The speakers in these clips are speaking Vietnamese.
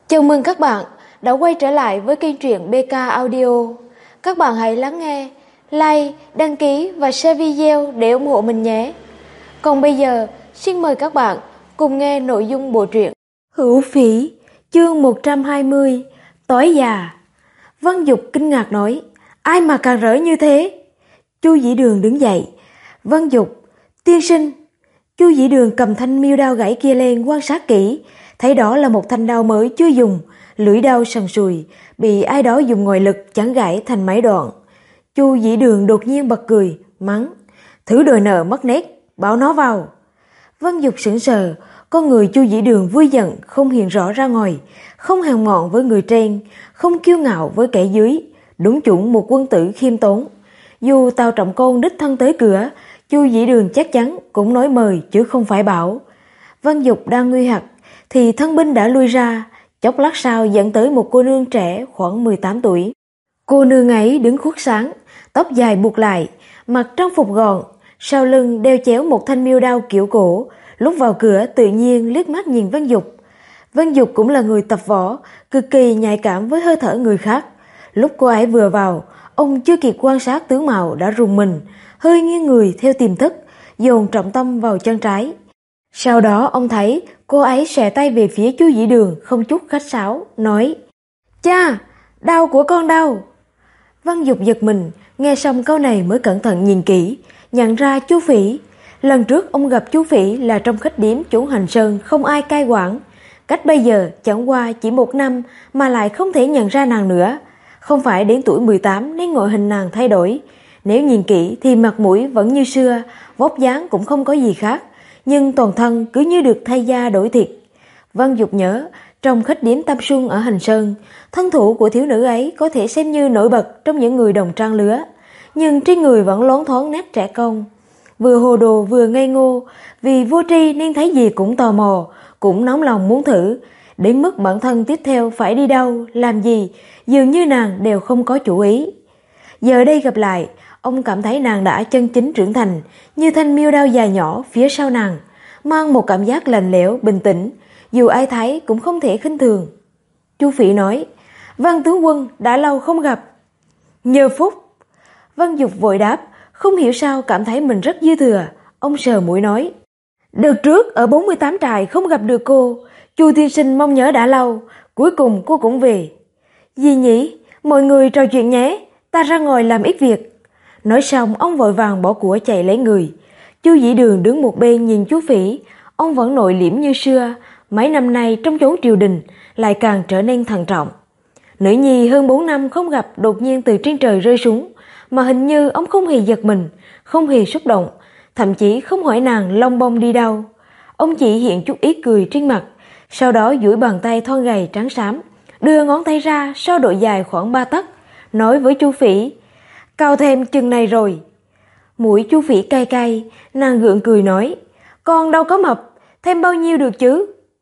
Chào mừng các bạn đã quay trở lại với kênh truyện BK Audio. Các bạn hãy lắng nghe, like, đăng ký và share video để ủng hộ mình nhé. Còn bây giờ, xin mời các bạn cùng nghe nội dung bộ truyện Hữu Phỉ, chương 120, Tối già. Văn Dục kinh ngạc nói, ai mà càng rỡ như thế? Chu Dĩ Đường đứng dậy. Văn Dục, tiên sinh. Chu Dĩ Đường cầm thanh miêu đao gãy kia lên quan sát kỹ, thấy đó là một thanh đao mới chưa dùng, lưỡi đao sần sùi, bị ai đó dùng ngoại lực chắn gãy thành mấy đoạn. Chu Dĩ Đường đột nhiên bật cười, mắng, thứ đòi nợ mất nét, bảo nó vào. Văn Dục sững sờ, con người Chu Dĩ Đường vui giận không hiện rõ ra ngoài, không hèn mọn với người trên, không kiêu ngạo với kẻ dưới, đúng chuẩn một quân tử khiêm tốn. Dù Tào Trọng Côn đích thân tới cửa, Chu Dĩ Đường chắc chắn cũng nói mời chứ không phải bảo. Văn Dục đang nguy hoặc thì thân binh đã lui ra, chốc lát sau dẫn tới một cô nương trẻ khoảng 18 tuổi. Cô nương ấy đứng khuất sáng, tóc dài buộc lại, mặc trang phục gọn, sau lưng đeo chéo một thanh miêu đao kiểu cổ, lúc vào cửa tự nhiên liếc mắt nhìn Văn Dục. Văn Dục cũng là người tập võ, cực kỳ nhạy cảm với hơi thở người khác. Lúc cô ấy vừa vào, ông chưa kịp quan sát tướng mạo đã rùng mình, hơi nghiêng người theo tiềm thức, dồn trọng tâm vào chân trái. Sau đó ông thấy cô ấy xòe tay về phía Chu Dĩ Đường không chút khách sáo, nói, cha, đau của con đau. Văn Dục giật mình, nghe xong câu này mới cẩn thận nhìn kỹ, nhận ra Chu Phỉ. Lần trước ông gặp Chu Phỉ là trong khách điếm chủ Hành Sơn không ai cai quản. Cách bây giờ chẳng qua chỉ 1 năm mà lại không thể nhận ra nàng nữa. Không phải đến tuổi 18 nên ngoại hình nàng thay đổi. Nếu nhìn kỹ thì mặt mũi vẫn như xưa, vóc dáng cũng không có gì khác, nhưng toàn thân cứ như được thay da đổi thịt. Văn Dục nhớ, trong khách điếm Tam Xuân ở Hành Sơn, thân thủ của thiếu nữ ấy có thể xem như nổi bật trong những người đồng trang lứa, nhưng trên người vẫn loáng thoáng nét trẻ con. Vừa hồ đồ vừa ngây ngô, vì vô tri nên thấy gì cũng tò mò, cũng nóng lòng muốn thử, đến mức bản thân tiếp theo phải đi đâu, làm gì, dường như nàng đều không có chủ ý. Giờ đây gặp lại, ông cảm thấy nàng đã chân chính trưởng thành, như thanh miêu đao dài nhỏ phía sau nàng, mang một cảm giác lạnh lẽo, bình tĩnh, dù ai thấy cũng không thể khinh thường. Chu Phỉ nói, Văn tướng quân đã lâu không gặp. Nhờ phúc. Văn Dục vội đáp, không hiểu sao cảm thấy mình rất dư thừa. Ông sờ mũi nói, đợt trước ở 48 trại không gặp được cô, Chu tiên sinh mong nhớ đã lâu, cuối cùng cô cũng về. Gì nhỉ, mọi người trò chuyện nhé, ta ra ngoài làm ít việc. Nói xong ông vội vàng bỏ của chạy lấy người. Chu Dĩ Đường đứng một bên nhìn Chu Phỉ, ông vẫn nội liễm như xưa, mấy năm nay trong chốn triều đình lại càng trở nên thận trọng. Nữ nhi hơn 4 năm không gặp đột nhiên từ trên trời rơi xuống, mà hình như ông không hề giật mình, không hề xúc động, thậm chí không hỏi nàng lông bông đi đâu. Ông chỉ hiện chút ít cười trên mặt, sau đó duỗi bàn tay thon gầy trắng xám, đưa ngón tay ra so độ dài khoảng 3 tấc, nói với Chu Phỉ, cao thêm chừng này rồi. Mũi Chu Phỉ cay cay, nàng gượng cười nói, con đâu có mập, thêm bao nhiêu được chứ?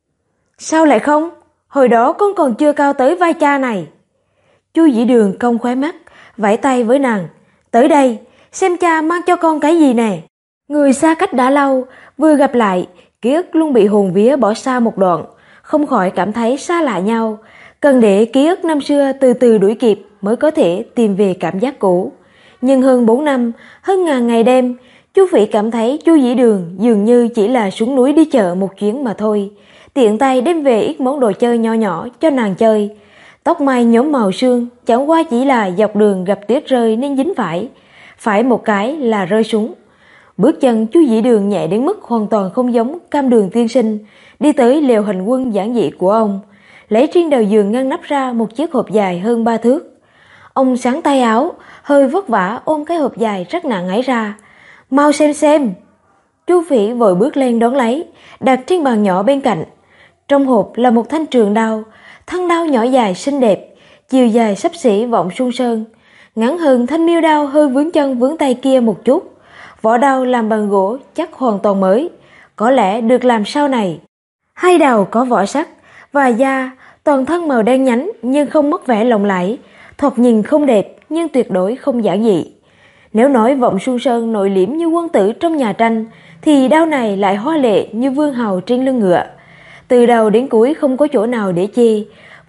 Sao lại không? Hồi đó con còn chưa cao tới vai cha này. Chu Dĩ Đường cong khóe mắt, vẫy tay với nàng, tới đây, xem cha mang cho con cái gì nè. Người xa cách đã lâu, vừa gặp lại, ký ức luôn bị hồn vía bỏ xa một đoạn, không khỏi cảm thấy xa lạ nhau, cần để ký ức năm xưa từ từ đuổi kịp mới có thể tìm về cảm giác cũ. Nhưng hơn 4 năm, hơn ngàn ngày đêm, Chu Phỉ cảm thấy Chu Dĩ Đường dường như chỉ là xuống núi đi chợ một chuyến mà thôi, tiện tay đem về ít món đồ chơi nho nhỏ cho nàng chơi. Tóc mai nhóm màu sương, chẳng qua chỉ là dọc đường gặp tuyết rơi nên dính phải một cái là rơi xuống. Bước chân Chu Dĩ Đường nhẹ đến mức hoàn toàn không giống Cam Đường tiên sinh, đi tới lều hành quân giản dị của ông, lấy trên đầu giường ngăn nắp ra một chiếc hộp dài hơn 3 thước. Ông xắn tay áo, hơi vất vả ôm cái hộp dài rất nặng ấy ra. Mau xem. Chu Phỉ vội bước lên đón lấy, đặt trên bàn nhỏ bên cạnh. Trong hộp là một thanh trường đao, thân đao nhỏ dài xinh đẹp, chiều dài xấp xỉ Vọng Xuân Sơn, ngắn hơn thanh miêu đao hơi vướng chân vướng tay kia một chút. Vỏ đao làm bằng gỗ chắc hoàn toàn mới, có lẽ được làm sau này. Hai đầu có vỏ sắt và da, toàn thân màu đen nhánh nhưng không mất vẻ lộng lẫy, thoạt nhìn không đẹp nhưng tuyệt đối không giản dị. Nếu nói Vọng Xuân Sơn nội liễm như quân tử trong nhà tranh, thì đao này lại hoa lệ như vương hầu trên lưng ngựa. Từ đầu đến cuối không có chỗ nào để chê,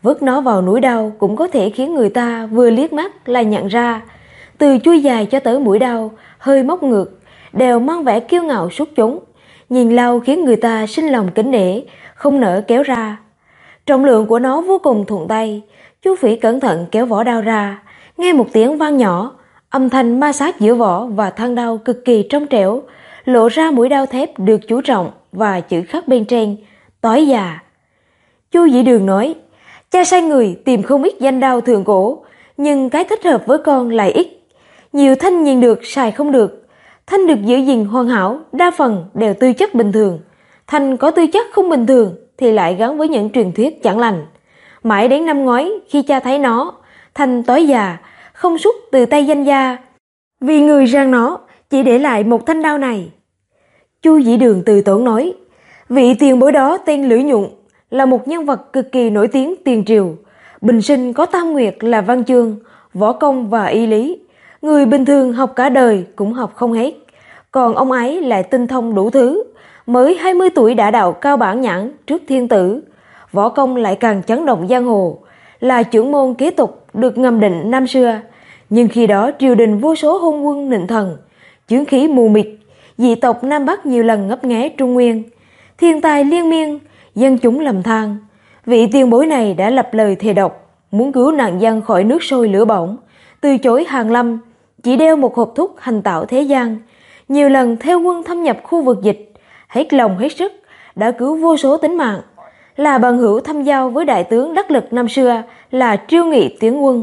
vứt nó vào núi đao cũng có thể khiến người ta vừa liếc mắt là nhận ra. Từ chuôi dài cho tới mũi đao, hơi móc ngược, đều mang vẻ kiêu ngạo xuất chúng. Nhìn lâu khiến người ta sinh lòng kính nể, không nỡ kéo ra. Trọng lượng của nó vô cùng thuận tay. Chú Phỉ cẩn thận kéo vỏ đao ra, nghe một tiếng vang nhỏ, âm thanh ma sát giữa vỏ và thân đao cực kỳ trong trẻo, lộ ra mũi đao thép được chú trọng và chữ khắc bên trên, Tối già. Chu Dĩ Đường nói, cha sai người tìm không ít danh đao thượng cổ, nhưng cái thích hợp với con lại ít. Nhiều thanh nhìn được, xài không được. Thanh được giữ gìn hoàn hảo, đa phần đều tư chất bình thường. Thanh có tư chất không bình thường thì lại gắn với những truyền thuyết chẳng lành. Mãi đến năm ngoái khi cha thấy nó, thanh tối già, không xuất từ tay danh gia. Vì người rang nó, chỉ để lại một thanh đao này. Chu Dĩ Đường từ tốn nói, vị tiền bối đó tên Lữ Nhuận, là một nhân vật cực kỳ nổi tiếng tiền triều. Bình sinh có tam nguyệt là văn chương, võ công và y lý. Người bình thường học cả đời cũng học không hết. Còn ông ấy lại tinh thông đủ thứ. Mới 20 tuổi đã đạo cao bản nhãn trước thiên tử. Võ công lại càng chấn động giang hồ. Là chưởng môn kế tục được ngầm định năm xưa. Nhưng khi đó triều đình vô số hôn quân nịnh thần. Chướng khí mù mịt. Dị tộc Nam Bắc nhiều lần ngấp nghé Trung Nguyên. Thiên tai liên miên, dân chúng lầm than. Vị tiền bối này đã lập lời thề độc, muốn cứu nạn dân khỏi nước sôi lửa bỏng, từ chối hàng lâm, chỉ đeo một hộp thuốc hành tạo thế gian. Nhiều lần theo quân thâm nhập khu vực dịch, hết lòng hết sức, đã cứu vô số tính mạng. Là bằng hữu thâm giao với đại tướng đắc lực năm xưa là Triêu Nghị tiến quân.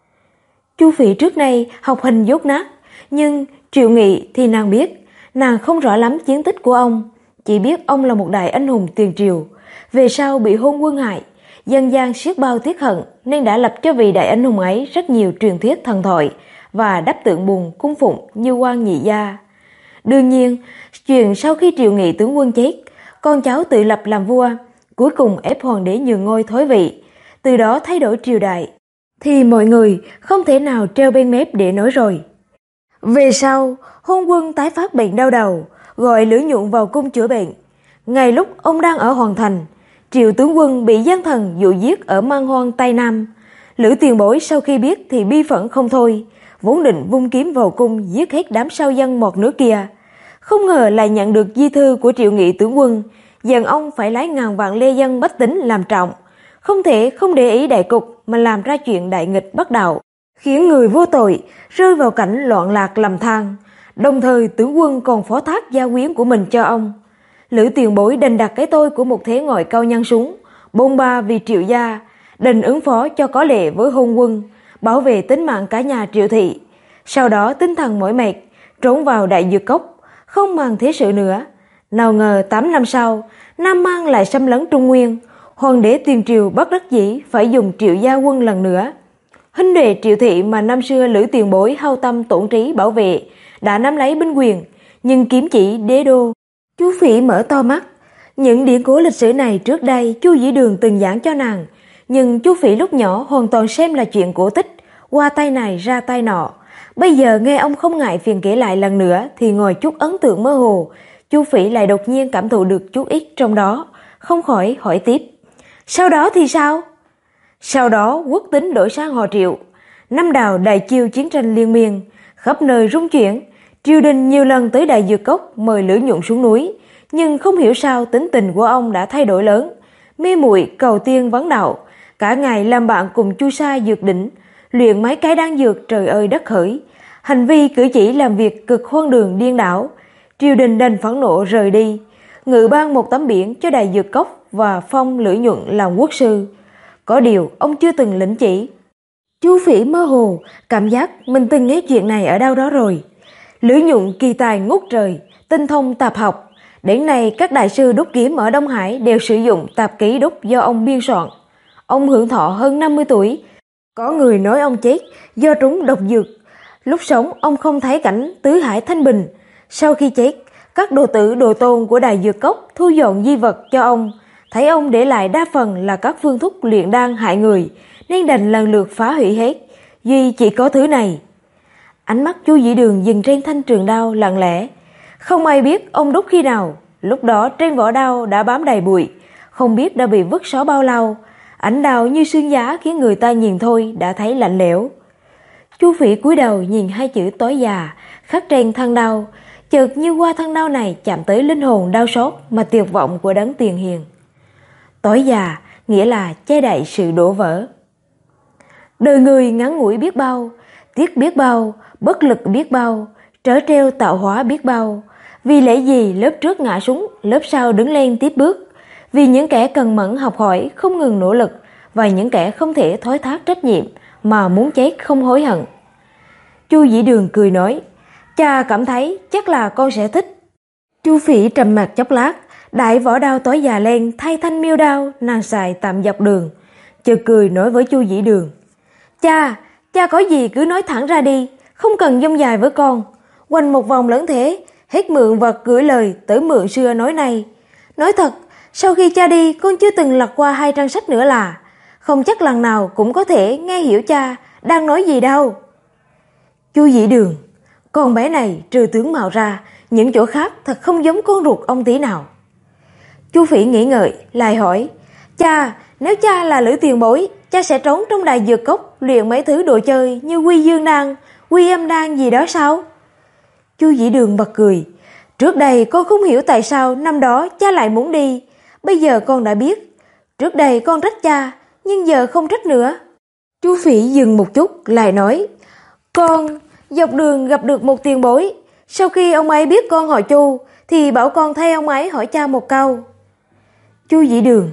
Chu Phỉ trước nay học hành dốt nát, nhưng Triều Nghị thì nàng biết. Nàng không rõ lắm chiến tích của ông, chỉ biết ông là một đại anh hùng tiền triều. Về sau bị hôn quân hại, dân gian siết bao tiếc hận nên đã lập cho vị đại anh hùng ấy rất nhiều truyền thuyết thần thoại và đắp tượng bùn cung phụng như quan nhị gia. Đương nhiên, chuyện sau khi Triều Nghị tướng quân chết, con cháu tự lập làm vua, cuối cùng ép hoàng đế nhường ngôi thối vị, từ đó thay đổi triều đại, thì mọi người không thể nào treo bên mép để nói rồi. Về sau, hôn quân tái phát bệnh đau đầu, gọi Lữ Nhuận vào cung chữa bệnh. Ngay lúc ông đang ở Hoàng Thành, Triệu tướng quân bị gian thần dụ giết ở Man Hoang Tây Nam. Lữ tiền bối sau khi biết thì bi phẫn không thôi, vốn định vung kiếm vào cung giết hết đám sao dân mọt nước kia. Không ngờ lại nhận được di thư của Triệu Nghị tướng quân, dặn ông phải lấy ngàn vạn lê dân bách tính làm trọng, không thể không để ý đại cục mà làm ra chuyện đại nghịch bất đạo, khiến người vô tội rơi vào cảnh loạn lạc lầm than. Đồng thời tướng quân còn phó thác gia quyến của mình cho ông. Lữ tiền bối đành đặt cái tôi của một thế ngoại cao nhân súng, bôn ba vì Triệu gia, đành ứng phó cho có lệ với hôn quân, bảo vệ tính mạng cả nhà Triệu thị. Sau đó tinh thần mỏi mệt, trốn vào đại dược cốc, không màng thế sự nữa. Nào ngờ 8 năm sau, Nam Mang lại xâm lấn Trung Nguyên, hoàng đế tiền triều bất đắc dĩ phải dùng Triệu gia quân lần nữa. Huynh đệ Triệu thị mà năm xưa Lữ tiền bối hao tâm tổn trí bảo vệ đã nắm lấy binh quyền, nhưng kiếm chỉ đế đô. Chu Phỉ mở to mắt. Những điển cố lịch sử này trước đây Chu Dĩ Đường từng giảng cho nàng, nhưng Chu Phỉ lúc nhỏ hoàn toàn xem là chuyện cổ tích, qua tay này ra tay nọ. Bây giờ nghe ông không ngại phiền kể lại lần nữa thì ngồi chút ấn tượng mơ hồ, Chu Phỉ lại đột nhiên cảm thụ được chút ít trong đó, không khỏi hỏi tiếp. Sau đó thì sao? Sau đó quốc tính đổi sang họ Triệu. Năm Đào đại chiêu chiến tranh liên miên, khắp nơi rung chuyển. Triều đình nhiều lần tới đại dược cốc mời Lữ Nhuận xuống núi, nhưng không hiểu sao tính tình của ông đã thay đổi lớn, mê muội cầu tiên vấn đạo, cả ngày làm bạn cùng Chu Sa dược đỉnh, luyện mấy cái đan dược trời ơi đất hỡi, hành vi cử chỉ làm việc cực hoang đường điên đảo. Triều đình đành phẫn nộ rời đi, ngự ban một tấm biển cho đại dược cốc và phong Lữ Nhuận làm quốc sư. Có điều ông chưa từng lĩnh chỉ. Chu Phỉ mơ hồ cảm giác mình từng nghe chuyện này ở đâu đó rồi. Lữ Nhuận kỳ tài ngút trời, tinh thông tạp học. Đến nay các đại sư đúc kiếm ở Đông Hải đều sử dụng tạp kỹ đúc do ông biên soạn. Ông hưởng thọ hơn 50 tuổi. Có người nói ông chết do trúng độc dược. Lúc sống ông không thấy cảnh tứ hải thanh bình. Sau khi chết, các đồ tử đồ tôn của đại dược cốc thu dọn di vật cho ông. Thấy ông để lại đa phần là các phương thuốc luyện đan hại người, nên đành lần lượt phá hủy hết. Duy chỉ có thứ này. Ánh mắt Chu Dĩ Đường dừng trên thanh trường đao lặng lẽ. Không ai biết ông đúc khi nào. Lúc đó trên vỏ đao đã bám đầy bụi, không biết đã bị vứt xó bao lâu. Ánh đao như xương giá khiến người ta nhìn thôi đã thấy lạnh lẽo. Chu Phỉ cúi đầu nhìn hai chữ tối già khắc trên thân đao, chợt như qua thân đao này chạm tới linh hồn đau xót mà tuyệt vọng của đấng tiền hiền. Tối già nghĩa là che đậy sự đổ vỡ. Đời người ngắn ngủi biết bao, tiếc biết bao, bất lực biết bao, trở treo tạo hóa biết bao. Vì lẽ gì lớp trước ngã xuống, lớp sau đứng lên tiếp bước? Vì những kẻ cần mẫn học hỏi, không ngừng nỗ lực, và những kẻ không thể thoái thác trách nhiệm mà muốn chết không hối hận. Chu Dĩ Đường cười nói, cha cảm thấy chắc là con sẽ thích. Chu Phỉ trầm mặc chốc lát, đại vỏ đao tối già lên thay thanh miêu đao nàng xài tạm dọc đường, chợt cười nói với Chu Dĩ Đường, cha có gì cứ nói thẳng ra đi, không cần dông dài với con. Quanh một vòng lẫn thế, hết mượn vật gửi lời tới mượn xưa nói này. Nói thật, sau khi cha đi con chưa từng lật qua 2 trang sách nữa là, không chắc lần nào cũng có thể nghe hiểu cha đang nói gì đâu. Chu Dĩ Đường, con bé này trừ tướng mạo ra, những chỗ khác thật không giống con ruột ông tí nào. Chu Phỉ nghĩ ngợi, lại hỏi, cha, nếu cha là Lữ tiền bối, cha sẽ trốn trong đài dược cốc luyện mấy thứ đồ chơi như Quy Dương Đan, Quy Âm Đan gì đó sao? Chu Dĩ Đường bật cười, trước đây con không hiểu tại sao năm đó cha lại muốn đi, bây giờ con đã biết. Trước đây con trách cha, nhưng giờ không trách nữa. Chu Phỉ dừng một chút, lại nói, con dọc đường gặp được một tiền bối, sau khi ông ấy biết con họ Chu, thì bảo con thay ông ấy hỏi cha một câu. Chu Dĩ Đường,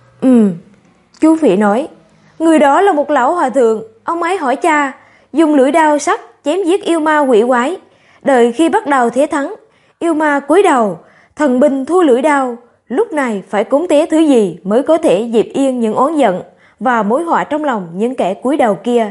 Chu Phỉ nói, người đó là một lão hòa thượng, ông ấy hỏi cha, dùng lưỡi đao sắc chém giết yêu ma quỷ quái, đợi khi bắt đầu thế thắng, yêu ma cúi đầu, thần binh thu lưỡi đao, lúc này phải cúng tế thứ gì mới có thể dẹp yên những oán giận và mối họa trong lòng những kẻ cúi đầu kia.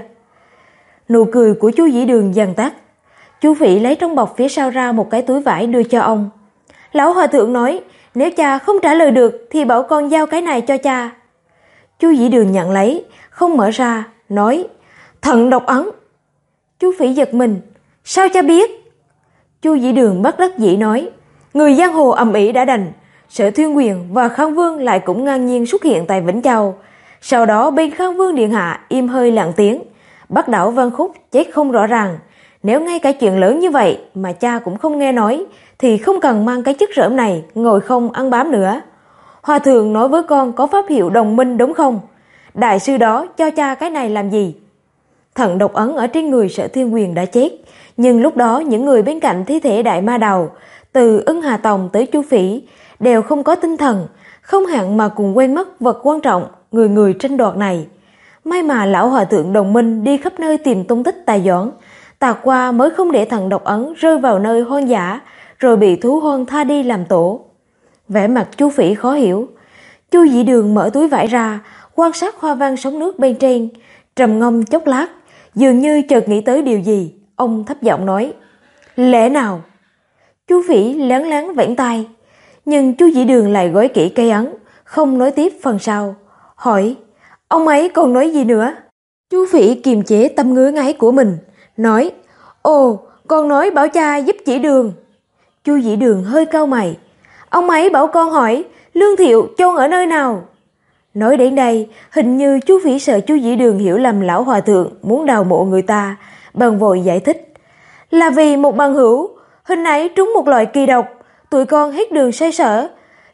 Nụ cười của Chu Dĩ Đường dần tắt. Chu Phỉ lấy trong bọc phía sau ra một cái túi vải đưa cho ông. Lão hòa thượng nói, nếu cha không trả lời được thì bảo con giao cái này cho cha. Chu Dĩ Đường nhận lấy, không mở ra, nói, Thận độc ấn. Chu Phỉ giật mình, sao cha biết? Chu Dĩ Đường bất đắc dĩ nói, người giang hồ ầm ĩ đã đành, Sở Thuyên Quyền và Khang Vương lại cũng ngang nhiên xuất hiện tại Vĩnh Châu. Sau đó bên Khang Vương điện hạ im hơi lặng tiếng, Bắc đảo Văn Khúc chết không rõ ràng. Nếu ngay cả chuyện lớn như vậy mà cha cũng không nghe nói, thì không cần mang cái chức rỡm này ngồi không ăn bám nữa. Hòa thượng nói với con có pháp hiệu đồng minh đúng không? Đại sư đó cho cha cái này làm gì? Thận độc ấn ở trên người Sở Thiên Quyền đã chết, nhưng lúc đó những người bên cạnh thi thể đại ma đầu, từ Ưng Hà Tòng tới Chu Phỉ, đều không có tinh thần, không hẳn mà cùng quên mất vật quan trọng, người người tranh đoạt này. May mà lão hòa thượng đồng minh đi khắp nơi tìm tung tích Tài Doãn, tạc qua mới không để thằng độc ấn rơi vào nơi hoang dã, rồi bị thú hoang tha đi làm tổ. Vẻ mặt Chu Phỉ khó hiểu. Chu Dĩ Đường mở túi vải ra, quan sát hoa văn sóng nước bên trên, trầm ngâm chốc lát, dường như chợt nghĩ tới điều gì, ông thấp giọng nói, lẽ nào? Chu Phỉ lén lén vẫy tay, nhưng Chu Dĩ Đường lại gói kỹ cây ấn, không nói tiếp phần sau, hỏi, ông ấy còn nói gì nữa? Chu Phỉ kiềm chế tâm ngứa ngáy của mình, nói, ồ, con nói bảo cha giúp chỉ đường. Chu Dĩ Đường hơi cau mày, ông ấy bảo con hỏi Lương Thiệu chôn ở nơi nào? Nói đến đây, hình như Chu Phỉ sợ Chu Dĩ Đường hiểu lầm lão hòa thượng muốn đào mộ người ta, bèn vội giải thích, là vì một bằng hữu, hình ấy trúng một loại kỳ độc, tụi con hết đường xoay sở.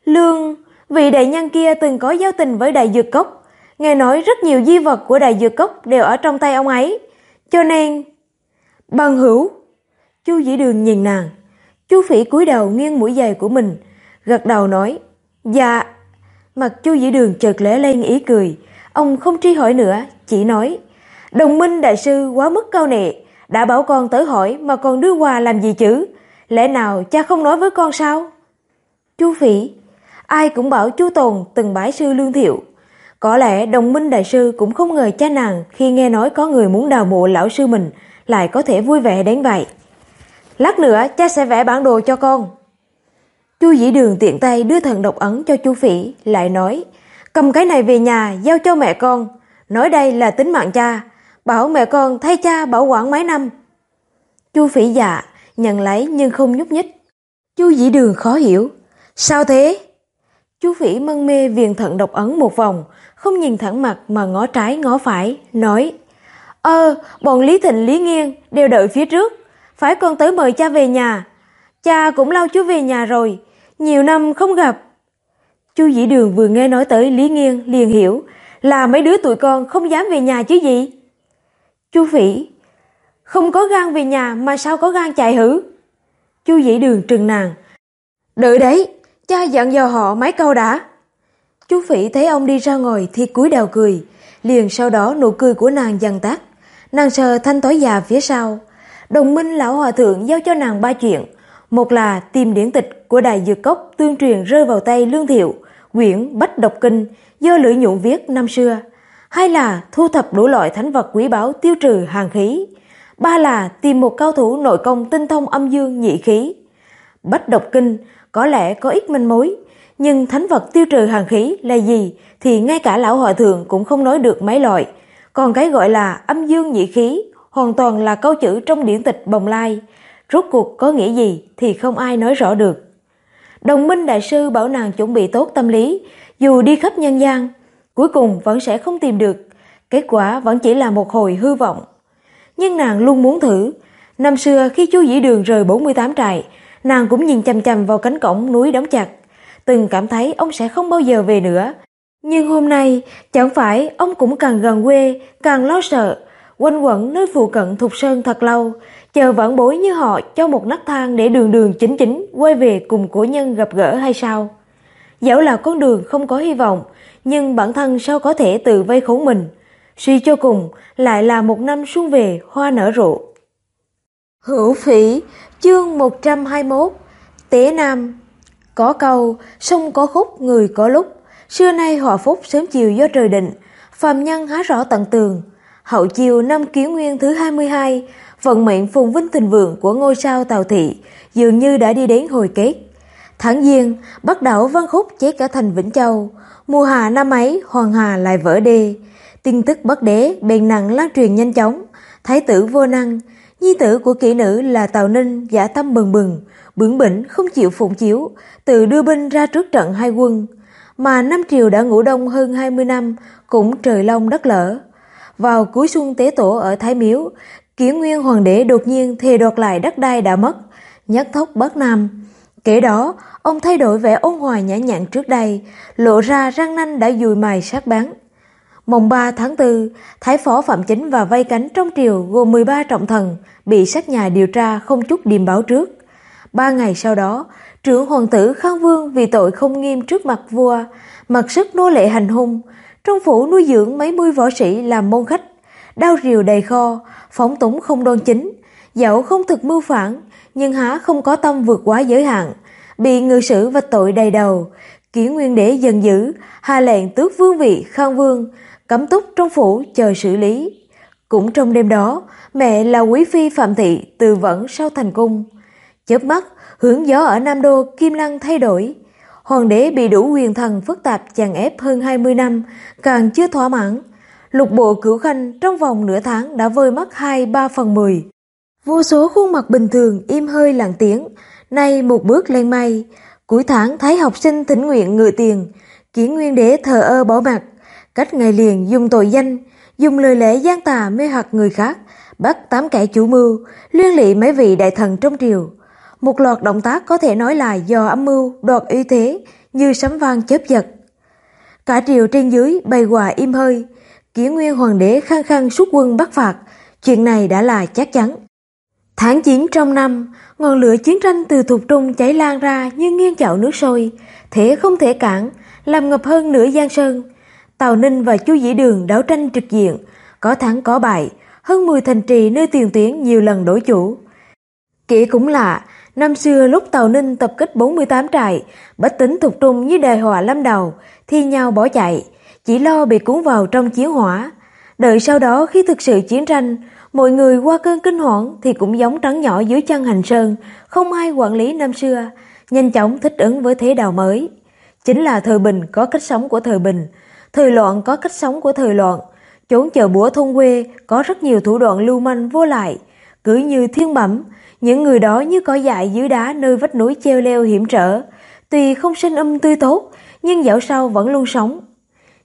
Vị đại nhân kia từng có giao tình với Đại Dược Cốc, nghe nói rất nhiều di vật của Đại Dược Cốc đều ở trong tay ông ấy, cho nên... Bằng hữu? Chu Dĩ Đường nhìn nàng. Chu Phỉ cúi đầu nghiêng mũi giày của mình, gật đầu nói, dạ. Mặt Chu Dĩ Đường chợt lóe lên ý cười, ông không truy hỏi nữa, chỉ nói, đồng minh đại sư quá mức cao nệ, đã bảo con tới hỏi mà còn đưa quà làm gì chứ, lẽ nào cha không nói với con sao? Chu Phỉ, ai cũng bảo Chu Tồn từng bái sư Lương Thiệu, có lẽ đồng minh đại sư cũng không ngờ cha nàng khi nghe nói có người muốn đào mộ lão sư mình lại có thể vui vẻ đến vậy. Lát nữa cha sẽ vẽ bản đồ cho con. Chu Dĩ Đường tiện tay đưa thần độc ấn cho Chu Phỉ, lại nói, cầm cái này về nhà giao cho mẹ con, nói đây là tính mạng cha, bảo mẹ con thay cha bảo quản mấy năm. Chu Phỉ dạ, nhận lấy nhưng không nhúc nhích. Chu Dĩ Đường khó hiểu, sao thế? Chu Phỉ mân mê viền thận độc ấn một vòng, không nhìn thẳng mặt mà ngó trái ngó phải, nói: Bọn Lý Thịnh Lý Nghiên đều đợi phía trước, phải con tới mời cha về nhà. Cha cũng lâu chú về nhà rồi, nhiều năm không gặp. Chu Dĩ Đường vừa nghe nói tới Lý Nghiên liền hiểu là mấy đứa tụi con không dám về nhà chứ gì. Chu Phỉ: Không có gan về nhà mà sao có gan chạy hử? Chu Dĩ Đường trừng nàng: Đợi đấy, cha dặn dò họ mấy câu đã. Chu Phỉ thấy ông đi ra ngoài thì cúi đầu cười, liền sau đó nụ cười của nàng dần tắt. Nàng sờ thanh tối già phía sau. Đồng minh lão hòa thượng giao cho nàng 3 chuyện. Một là tìm điển tịch của Đại Dược Cốc tương truyền rơi vào tay Lương Thiệu, quyển Bách Độc Kinh do Lữ Nhuận viết năm xưa. Hai là thu thập đủ loại thánh vật quý báu tiêu trừ hàn khí. Ba là tìm một cao thủ nội công tinh thông âm dương nhị khí. Bách Độc Kinh có lẽ có ít manh mối, nhưng thánh vật tiêu trừ hàn khí là gì thì ngay cả lão hòa thượng cũng không nói được mấy loại. Còn cái gọi là âm dương nhị khí hoàn toàn là câu chữ trong điển tịch Bồng Lai. Rốt cuộc có nghĩa gì thì không ai nói rõ được. Đồng minh đại sư bảo nàng chuẩn bị tốt tâm lý, dù đi khắp nhân gian, cuối cùng vẫn sẽ không tìm được. Kết quả vẫn chỉ là một hồi hư vọng. Nhưng nàng luôn muốn thử. Năm xưa khi Chu Dĩ Đường rời 48 trại, nàng cũng nhìn chằm chằm vào cánh cổng núi đóng chặt, từng cảm thấy ông sẽ không bao giờ về nữa. Nhưng hôm nay chẳng phải ông cũng càng gần quê càng lo sợ, quanh quẩn nơi phụ cận Thục Sơn thật lâu, chờ vãn bối như họ cho một nấc thang để đường đường chính chính quay về cùng cổ nhân gặp gỡ hay sao? Dẫu là con đường không có hy vọng, nhưng bản thân sao có thể tự vây khốn mình? Suy cho cùng lại là một năm xuân về hoa nở rộ. Hữu Phỉ, chương 121. Tế Nam. Có câu sông có khúc người có lúc, xưa nay họa phúc sớm chiều do trời định, phàm nhân há rõ tận tường. Hậu chiều năm Kỷ Nguyên thứ 22, vận mệnh phồn vinh thịnh vượng của ngôi sao Tào Thị dường như đã đi đến hồi kết. Tháng Giêng, Bắc đảo Văn Khúc chết cả thành Vĩnh Châu. Mùa hạ năm ấy, Hoàng Hà lại vỡ đê. Tin tức bất đế bèn nặng lan truyền nhanh chóng. Thái tử vô năng, nhi tử của kỹ nữ là Tào Ninh dã tâm bừng bừng, bướng bỉnh không chịu phụng chiếu, tự đưa binh ra trước trận hai quân. Mà Nam Triều đã ngủ đông hơn 20 năm, cũng trời long đất lở. Vào cuối xuân tế tổ ở Thái Miếu, Kỷ Nguyên Hoàng đế đột nhiên thề đoạt lại đất đai đã mất, nhất thốc Bắc Nam. Kể đó, ông thay đổi vẻ ôn hòa nhã nhặn trước đây, lộ ra răng nanh đã dùi mài sát bén. Mồng 3 tháng 4, Thái phó Phạm Chính và vây cánh trong triều gồm 13 trọng thần bị sát nhà điều tra không chút điềm báo trước. 3 ngày sau đó, trưởng hoàng tử Khang Vương vì tội không nghiêm trước mặt vua, mặc sức nô lệ hành hung, trong phủ nuôi dưỡng mấy mươi võ sĩ làm môn khách, đao rìu đầy kho, phóng túng không đoan chính, dẫu không thực mưu phản, nhưng há không có tâm vượt quá giới hạn, bị ngự sử vạch tội đầy đầu. Kỷ Nguyên đế giận dữ, hạ lệnh tước vương vị Khang Vương, cấm túc trong phủ chờ xử lý. Cũng trong đêm đó, mẹ là quý phi Phạm Thị từ vẫn sau thành cung. Chớp mắt, hướng gió ở Nam Đô Kim Lăng thay đổi. Hoàng đế bị đủ quyền thần phức tạp chèn ép hơn 20 năm, càng chưa thỏa mãn. Lục bộ cửu khanh trong vòng nửa tháng đã vơi mất 2/3. Vô số khuôn mặt bình thường im hơi lặng tiếng, nay một bước lên mây. Cuối tháng thấy học sinh thỉnh nguyện ngự tiền, Kỷ Nguyên đế thờ ơ bỏ mặc, cách ngày liền dùng tội danh, dùng lời lẽ gian tà mê hoặc người khác, bắt 8 kẻ chủ mưu, liên lụy mấy vị đại thần trong triều. Một loạt động tác có thể nói là do âm mưu đoạt uy thế như sấm vang chớp giật. Cả triều trên dưới bày hòa im hơi. Kỷ Nguyên hoàng đế khăng khăng xuất quân bắt phạt, chuyện này đã là chắc chắn. Tháng 9 trong năm, ngọn lửa chiến tranh từ Thục Trung cháy lan ra như nghiêng chảo nước sôi, thế không thể cản, làm ngập hơn nửa Giang Sơn. Tào Ninh và Chu Dĩ Đường đấu tranh trực diện, có thắng có bại, hơn 10 thành trì nơi tiền tuyến nhiều lần đổi chủ. Kể cũng lạ, năm xưa lúc Tào Ninh tập kích 48 trại, bách tính Thục Trung như đại họa lâm đầu, thi nhau bỏ chạy, chỉ lo bị cuốn vào trong chiến hỏa. Đợi sau đó khi thực sự chiến tranh, mọi người qua cơn kinh hoảng thì cũng giống trắng nhỏ dưới chân hành sơn, không ai quản lý năm xưa, nhanh chóng thích ứng với thế đạo mới. Chính là thời bình có cách sống của thời bình, thời loạn có cách sống của thời loạn. Trốn chờ búa thôn quê có rất nhiều thủ đoạn lưu manh vô lại, cứ như thiên bẩm, những người đó như cỏ dại dưới đá nơi vách núi treo leo hiểm trở, tuy không sinh tươi tốt, nhưng dẫu sao vẫn luôn sống.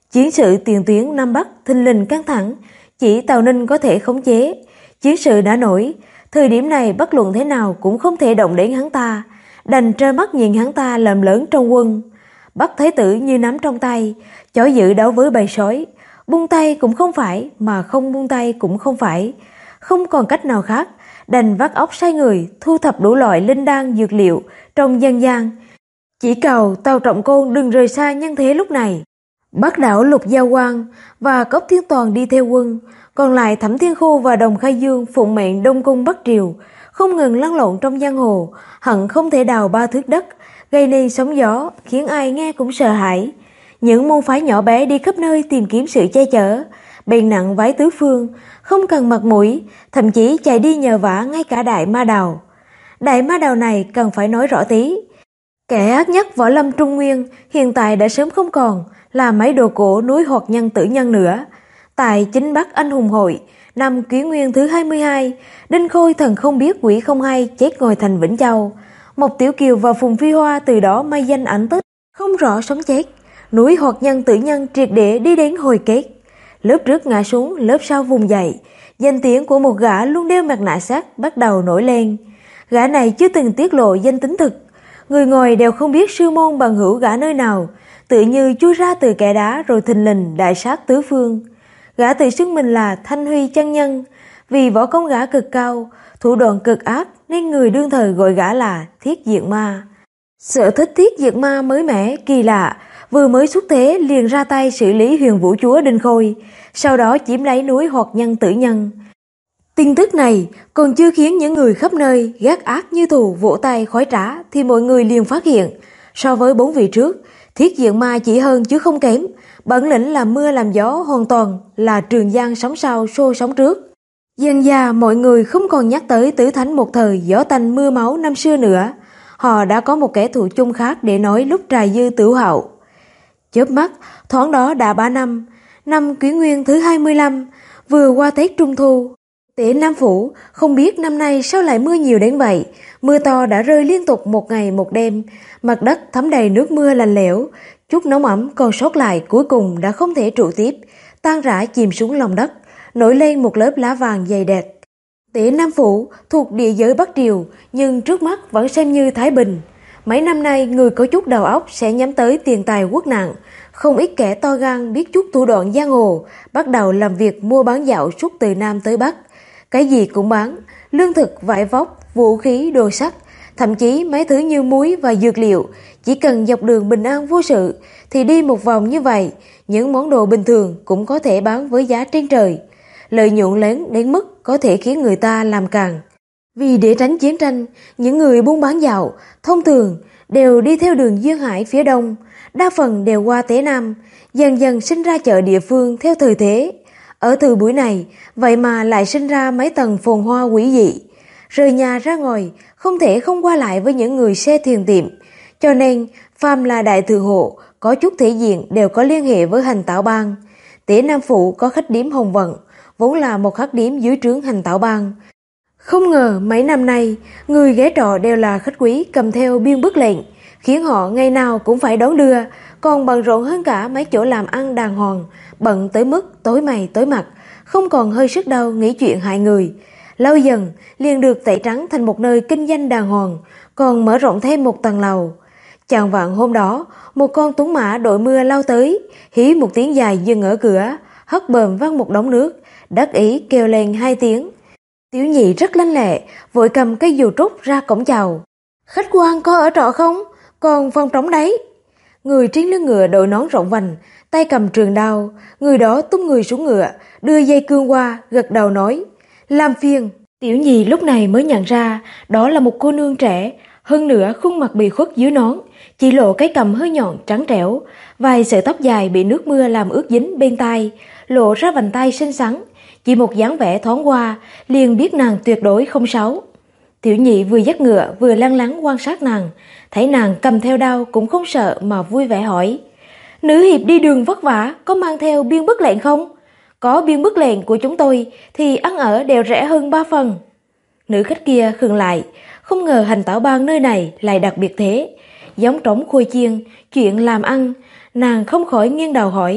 Chiến sự tiền tuyến Nam Bắc thình lình căng thẳng, chỉ Tào Ninh có thể khống chế. Chiến sự đã nổi, thời điểm này bất luận thế nào cũng không thể động đến hắn ta, đành trơ mắt nhìn hắn ta làm lớn trong quân. Bắt Thái tử như nắm trong tay, chó dữ đấu với bầy sói, buông tay cũng không phải mà không buông tay cũng không phải, không còn cách nào khác, đành vắt óc sai người thu thập đủ loại linh đan dược liệu trong dân gian, chỉ cầu Tào Trọng Côn đừng rời xa nhân thế lúc này. Bắc đảo Lục Giao Quang và Cốc Thiên Toàn đi theo quân, còn lại Thẩm Thiên Khô và Đồng Khai Dương phụng mệnh Đông Cung Bắc Triều, không ngừng lăn lộn trong giang hồ, hận không thể đào 3 thước đất, gây nên sóng gió, khiến ai nghe cũng sợ hãi. Những môn phái nhỏ bé đi khắp nơi tìm kiếm sự che chở, bèn nặng vái tứ phương, không cần mặt mũi, thậm chí chạy đi nhờ vả ngay cả Đại Ma Đào. Đại Ma Đào này cần phải nói rõ tí. Kẻ ác nhất võ lâm Trung Nguyên hiện tại đã sớm không còn là mấy đồ cổ núi Hoạt Nhân Tử Nhân nữa. Tại chính Bắc Anh Hùng Hội, năm Kỷ Nguyên thứ 22, Đinh Khôi thần không biết quỷ không hay chết ngồi thành Vĩnh Châu. Mộc Tiểu Kiều và Phùng Phi Hoa từ đó may danh ảnh tích, không rõ sống chết. Núi Hoạt Nhân Tử Nhân triệt để đi đến hồi kết. Lớp trước ngã xuống, lớp sau vùng dậy. Danh tiếng của một gã luôn đeo mặt nạ sắt bắt đầu nổi lên. Gã này chưa từng tiết lộ danh tính thực. Người ngoài đều không biết sư môn bằng hữu gã nơi nào, tự như chui ra từ kẽ đá rồi thình lình đại sát tứ phương. Gã tự xưng mình là Thanh Huy chân nhân, vì võ công gã cực cao, thủ đoạn cực ác nên người đương thời gọi gã là Thiết Diệt Ma. Sở thích Thiết Diệt Ma mới mẻ, kỳ lạ, vừa mới xuất thế liền ra tay xử lý Huyền Vũ Chúa Đinh Khôi, sau đó chiếm lấy núi Hoạt Nhân Tử Nhân. Tin tức này còn chưa khiến những người khắp nơi ghét ác như thù vỗ tay khói trá thì mọi người liền phát hiện, so với 4 vị trước, Thiết Diện Ma chỉ hơn chứ không kém, bản lĩnh làm mưa làm gió hoàn toàn là Trường Giang sóng sau xô sóng trước. Dần dà mọi người không còn nhắc tới Tử Thánh một thời gió tanh mưa máu năm xưa nữa, họ đã có một kẻ thù chung khác để nói lúc trài dư tửu hậu. Chớp mắt, thoáng đó đã 3 năm, năm Kỷ Nguyên thứ 25, vừa qua Tết Trung Thu. Tế Nam Phủ không biết năm nay sao lại mưa nhiều đến vậy, mưa to đã rơi liên tục một ngày một đêm, mặt đất thấm đầy nước mưa lạnh lẽo, chút nóng ẩm còn sót lại cuối cùng đã không thể trụ tiếp, tan rã chìm xuống lòng đất, nổi lên một lớp lá vàng dày đặc. Tế Nam Phủ thuộc địa giới Bắc Triều nhưng trước mắt vẫn xem như thái bình. Mấy năm nay người có chút đầu óc sẽ nhắm tới tiền tài quốc nạn, không ít kẻ to gan biết chút thủ đoạn giang hồ, bắt đầu làm việc mua bán dạo suốt từ Nam tới Bắc. Cái gì cũng bán, lương thực, vải vóc, vũ khí, đồ sắt, thậm chí mấy thứ như muối và dược liệu, chỉ cần dọc đường bình an vô sự thì đi một vòng như vậy, những món đồ bình thường cũng có thể bán với giá trên trời. Lợi nhuận lớn đến mức có thể khiến người ta làm càng. Vì để tránh chiến tranh, những người buôn bán dạo thông thường đều đi theo đường Duyên Hải phía đông, đa phần đều qua Tế Nam, dần dần sinh ra chợ địa phương theo thời thế. Ở thời buổi này, vậy mà lại sinh ra mấy tầng phồn hoa quỷ dị. Rời nhà ra ngoài, không thể không qua lại với những người xe thuyền tiệm. Cho nên, phàm là đại thừa hộ, có chút thể diện đều có liên hệ với Hành Tảo Bang. Tế Nam Phủ có khách điếm Hồng Vận, vốn là một khách điếm dưới trướng Hành Tảo Bang. Không ngờ mấy năm nay, người ghé trọ đều là khách quý cầm theo biên bức lệnh, khiến họ ngày nào cũng phải đón đưa, còn bận rộn hơn cả mấy chỗ làm ăn đàng hoàng, bận tới mức tối mày tối mặt, không còn hơi sức đâu nghĩ chuyện hại người. Lâu dần liền được tẩy trắng thành một nơi kinh doanh đàng hoàng, còn mở rộng thêm một tầng lầu. Chạng vạng hôm đó, một con tuấn mã đội mưa lao tới, hí một tiếng dài dừng ở cửa, hất bờm văng một đống nước, đắc ý kêu lên 2 tiếng. Tiểu nhị rất lanh lẹ, vội cầm cây dù trúc ra cổng chào. Khách quan có ở trọ không? Còn phòng trống đấy. Người trên lưng ngựa đội nón rộng vành, tay cầm trường đao, người đó tung người xuống ngựa, đưa dây cương qua, gật đầu nói, làm phiền. Tiểu nhị lúc này mới nhận ra, đó là một cô nương trẻ, hơn nữa khuôn mặt bị khuất dưới nón, chỉ lộ cái cằm hơi nhọn trắng trẻo, vài sợi tóc dài bị nước mưa làm ướt dính bên tai, lộ ra vành tay xinh xắn, chỉ một dáng vẻ thoáng qua, liền biết nàng tuyệt đối không xấu. Tiểu nhị vừa dắt ngựa vừa lăng lắng quan sát nàng, thấy nàng cầm theo đao cũng không sợ mà vui vẻ hỏi, nữ hiệp đi đường vất vả, có mang theo biên bức lệnh không? Có biên bức lệnh của chúng tôi thì ăn ở đều rẻ hơn 3 phần. Nữ khách kia khựng lại, không ngờ Hành Tảo Bang nơi này lại đặc biệt thế, giống trống khôi chiên, chuyện làm ăn, nàng không khỏi nghiêng đầu hỏi,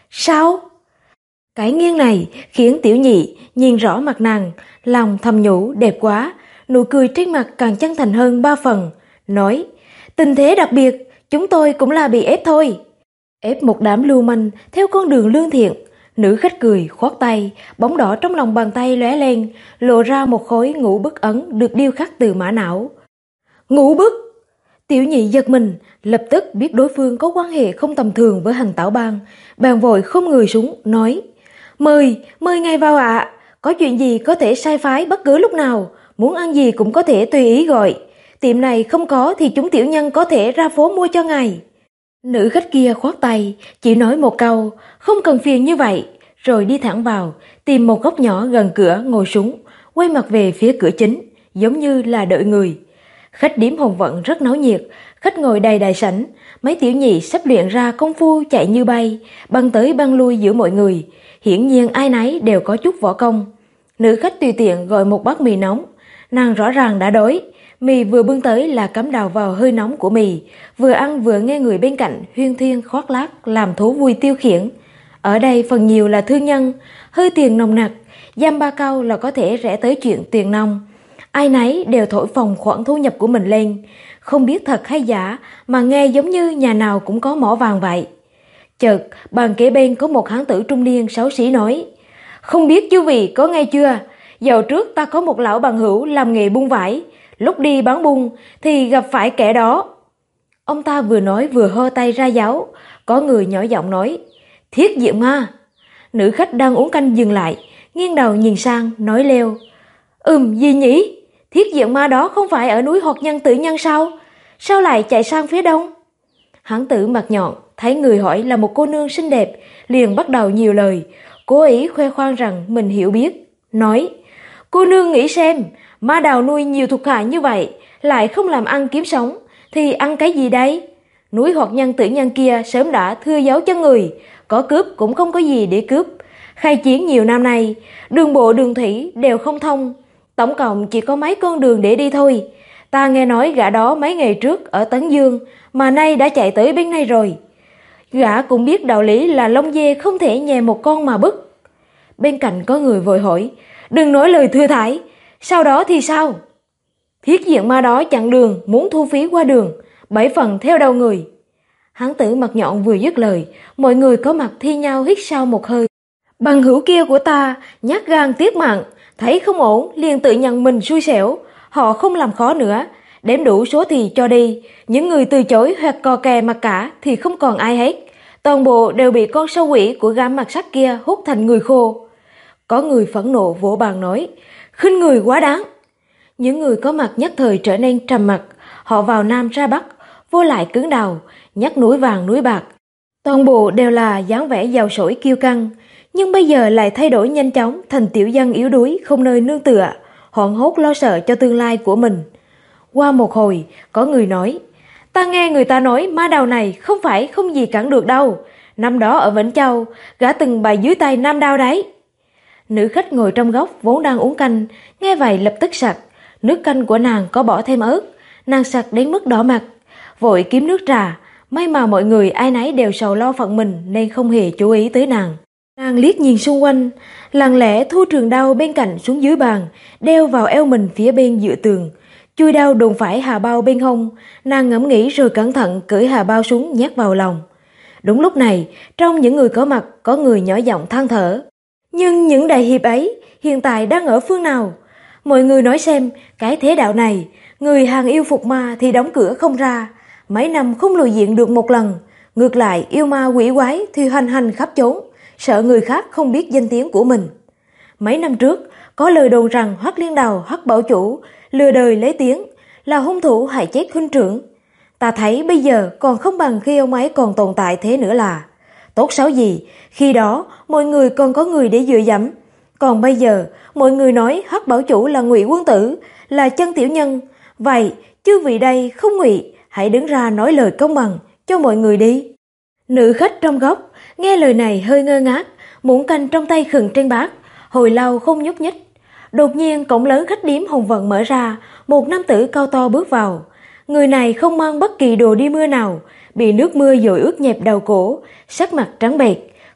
Sao? Cái nghiêng này khiến Tiểu Nhị nhìn rõ mặt nàng, lòng thầm nhủ đẹp quá, nụ cười trên mặt càng chân thành hơn 3 phần, nói: tình thế đặc biệt, chúng tôi cũng là bị ép thôi. Ép một đám lưu manh theo con đường lương thiện. Nữ khách cười khoát tay, bóng đỏ trong lòng bàn tay lóe lên, lộ ra một khối ngũ bức ấn được điêu khắc từ mã não. Ngũ bức! Tiểu Nhị giật mình, lập tức biết đối phương có quan hệ không tầm thường với Hành Tảo Bang, bèn vội khom người xuống, nói: mời ngài vào ạ, có chuyện gì có thể sai phái bất cứ lúc nào, muốn ăn gì cũng có thể tùy ý gọi. Tiệm này không có thì chúng tiểu nhân có thể ra phố mua cho ngài. Nữ khách kia khoát tay, chỉ nói một câu, không cần phiền như vậy, rồi đi thẳng vào, tìm một góc nhỏ gần cửa ngồi xuống, quay mặt về phía cửa chính, giống như là đợi người. Khách điếm Hồng Vận rất náo nhiệt, khách ngồi đầy đại sảnh, mấy tiểu nhị sắp luyện ra công phu chạy như bay, băng tới băng lui giữa mọi người, hiển nhiên ai nấy đều có chút võ công. Nữ khách tùy tiện gọi một bát mì nóng, nàng rõ ràng đã đói, mì vừa bưng tới là cắm đầu vào hơi nóng của mì, vừa ăn vừa nghe người bên cạnh huyên thuyên khoác lác làm thú vui tiêu khiển. Ở đây phần nhiều là thương nhân, hơi tiền nồng nặc, dăm ba câu là có thể rẽ tới chuyện tiền nong. Ai nấy đều thổi phồng khoản thu nhập của mình lên, không biết thật hay giả mà nghe giống như nhà nào cũng có mỏ vàng vậy. Chợt bàn kế bên có một hán tử trung niên xấu xí nói: không biết chú vị có nghe chưa, dạo trước ta có một lão bằng hữu làm nghề buôn vải, lúc đi bán buôn thì gặp phải kẻ đó. Ông ta vừa nói vừa hơ tay ra giáo, có người nhỏ giọng nói: Thiết Diệu Ma. Nữ khách đang uống canh dừng lại, nghiêng đầu nhìn sang nói leo: gì nhỉ, Thiết Diệu Ma đó không phải ở núi Hoạt Nhân Tử Nhân sao, sao lại chạy sang phía đông? Hán tử mặt nhọn thấy người hỏi là một cô nương xinh đẹp, liền bắt đầu nhiều lời, cố ý khoe khoang rằng mình hiểu biết, nói: cô nương nghĩ xem, Ma Đào nuôi nhiều thuộc hạ như vậy, lại không làm ăn kiếm sống, thì ăn cái gì đây? Núi Hoạt Nhân Tử Nhân kia sớm đã thưa dấu cho người, có cướp cũng không có gì để cướp. Khai chiến nhiều năm nay, đường bộ đường thủy đều không thông, tổng cộng chỉ có mấy con đường để đi thôi. Ta nghe nói gã đó mấy ngày trước ở Tấn Dương, mà nay đã chạy tới bên này rồi. Gã cũng biết đạo lý là lông dê không thể nhè một con mà bứt. Bên cạnh có người vội hỏi: đừng nói lời thừa thãi, sau đó thì sao? Thiết diện ma đó chặn đường muốn thu phí qua đường, 7 phần theo đầu người. Hán tử mặt nhọn vừa dứt lời, mọi người có mặt thi nhau hít sâu một hơi. Bằng hữu kia của ta nhát gan tiếc mạng, thấy không ổn liền tự nhận mình xui xẻo. Họ không làm khó nữa, đếm đủ số thì cho đi. Những người từ chối hoặc cò kè mặc cả thì không còn ai hết. Toàn bộ đều bị con sâu quỷ của gã mặt sắt kia hút thành người khô. Có người phẫn nộ vỗ bàn nói: khinh người quá đáng. Những người có mặt nhất thời trở nên trầm mặc. Họ vào Nam ra Bắc, vô lại cứng đầu, nhắc núi vàng núi bạc. Toàn bộ đều là dáng vẻ giàu sổi kiêu căng, nhưng bây giờ lại thay đổi nhanh chóng thành tiểu dân yếu đuối không nơi nương tựa, hoảng hốt lo sợ cho tương lai của mình. Qua một hồi, có người nói: ta nghe người ta nói Ma Đào này không phải không gì cản được đâu. Năm đó ở Vĩnh Châu, gã từng bày dưới tay Nam Đao đấy. Nữ khách ngồi trong góc vốn đang uống canh, nghe vậy lập tức sặc. Nước canh của nàng có bỏ thêm ớt, nàng sặc đến mức đỏ mặt, vội kiếm nước trà. May mà mọi người ai nấy đều sầu lo phận mình nên không hề chú ý tới nàng. Nàng liếc nhìn xung quanh, lặng lẽ thu trường đao bên cạnh xuống dưới bàn, đeo vào eo mình phía bên dựa tường. Chui đao đụng phải hà bao bên hông, nàng ngẫm nghĩ rồi cẩn thận cởi hà bao xuống nhét vào lòng. Đúng lúc này, trong những người có mặt có người nhỏ giọng than thở: nhưng những đại hiệp ấy hiện tại đang ở phương nào? Mọi người nói xem, cái thế đạo này, người hàng yêu phục ma thì đóng cửa không ra, mấy năm không lộ diện được một lần. Ngược lại yêu ma quỷ quái thì hoành hành khắp chốn, sợ người khác không biết danh tiếng của mình. Mấy năm trước, có lời đồn rằng Hoắc Liên Đào, Hoắc Bảo Chủ lừa đời lấy tiếng, là hung thủ hại chết huynh trưởng. Ta thấy bây giờ còn không bằng khi ông ấy còn tồn tại thế nữa là. Tốt xấu gì, khi đó mọi người còn có người để dựa dẫm. Còn bây giờ, mọi người nói Hoắc Bảo Chủ là Ngụy quân tử, là chân tiểu nhân. Vậy, chư vị đây không ngụy, hãy đứng ra nói lời công bằng cho mọi người đi. Nữ khách trong góc nghe lời này hơi ngơ ngác, muỗng canh trong tay khựng trên bát, hồi lâu không nhúc nhích. Đột nhiên cổng lớn khách điếm Hồng Vận mở ra, một nam tử cao to bước vào. Người này không mang bất kỳ đồ đi mưa nào, bị nước mưa dội ướt nhẹp đầu cổ, sắc mặt trắng bệch,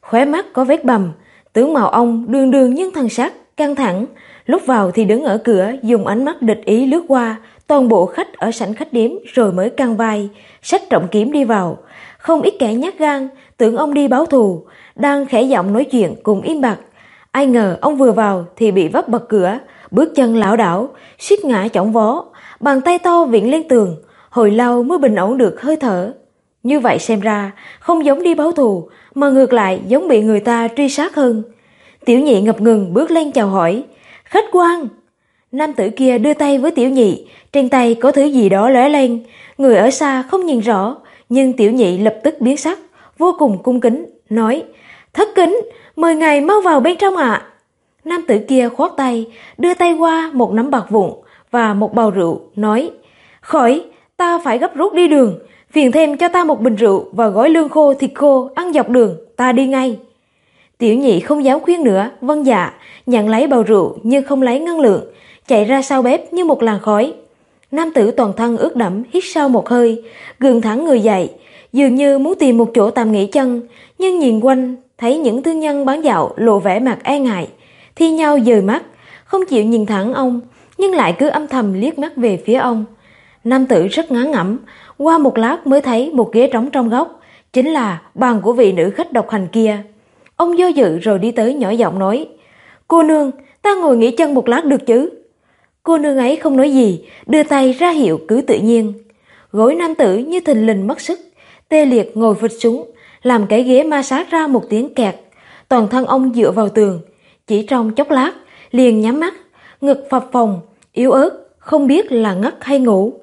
khóe mắt có vết bầm, tướng mạo ông đường đường nhưng thần sắc căng thẳng, lúc vào thì đứng ở cửa dùng ánh mắt địch ý lướt qua toàn bộ khách ở sảnh khách điếm rồi mới căng vai, xách trọng kiếm đi vào. Không ít kẻ nhát gan, tưởng ông đi báo thù, đang khẽ giọng nói chuyện cùng im bặt. Ai ngờ ông vừa vào thì bị vấp bật cửa, bước chân lảo đảo, suýt ngã chỏng vó, bàn tay to viện lên tường, hồi lâu mới bình ổn được hơi thở. Như vậy xem ra không giống đi báo thù, mà ngược lại giống bị người ta truy sát hơn. Tiểu nhị ngập ngừng bước lên chào hỏi. Khách quan! Nam tử kia đưa tay với tiểu nhị, trên tay có thứ gì đó lóe lên, người ở xa không nhìn rõ, nhưng tiểu nhị lập tức biến sắc, vô cùng cung kính, nói: Thất kính, mời ngài mau vào bên trong ạ. Nam tử kia khoát tay, đưa tay qua một nắm bạc vụn và một bầu rượu, nói: Khỏi, ta phải gấp rút đi đường, phiền thêm cho ta một bình rượu và gói lương khô thịt khô ăn dọc đường, ta đi ngay. Tiểu nhị không dám khuyên nữa, vâng dạ, nhận lấy bầu rượu nhưng không lấy ngân lượng, chạy ra sau bếp như một làn khói. Nam tử toàn thân ướt đẫm hít sâu một hơi, gượng thẳng người dậy, dường như muốn tìm một chỗ tạm nghỉ chân, nhưng nhìn quanh thấy những thương nhân bán dạo lộ vẻ mặt e ngại, thi nhau dời mắt, không chịu nhìn thẳng ông, nhưng lại cứ âm thầm liếc mắt về phía ông. Nam tử rất ngán ngẩm, qua một lát mới thấy một ghế trống trong góc, chính là bàn của vị nữ khách độc hành kia. Ông do dự rồi đi tới nhỏ giọng nói: Cô nương, ta ngồi nghỉ chân một lát được chứ? Cô nương ấy không nói gì, đưa tay ra hiệu cứ tự nhiên. Gối nam tử như thình lình mất sức, tê liệt ngồi phịch xuống, làm cái ghế ma sát ra một tiếng kẹt. Toàn thân ông dựa vào tường, chỉ trong chốc lát liền nhắm mắt, ngực phập phồng, yếu ớt, không biết là ngất hay ngủ.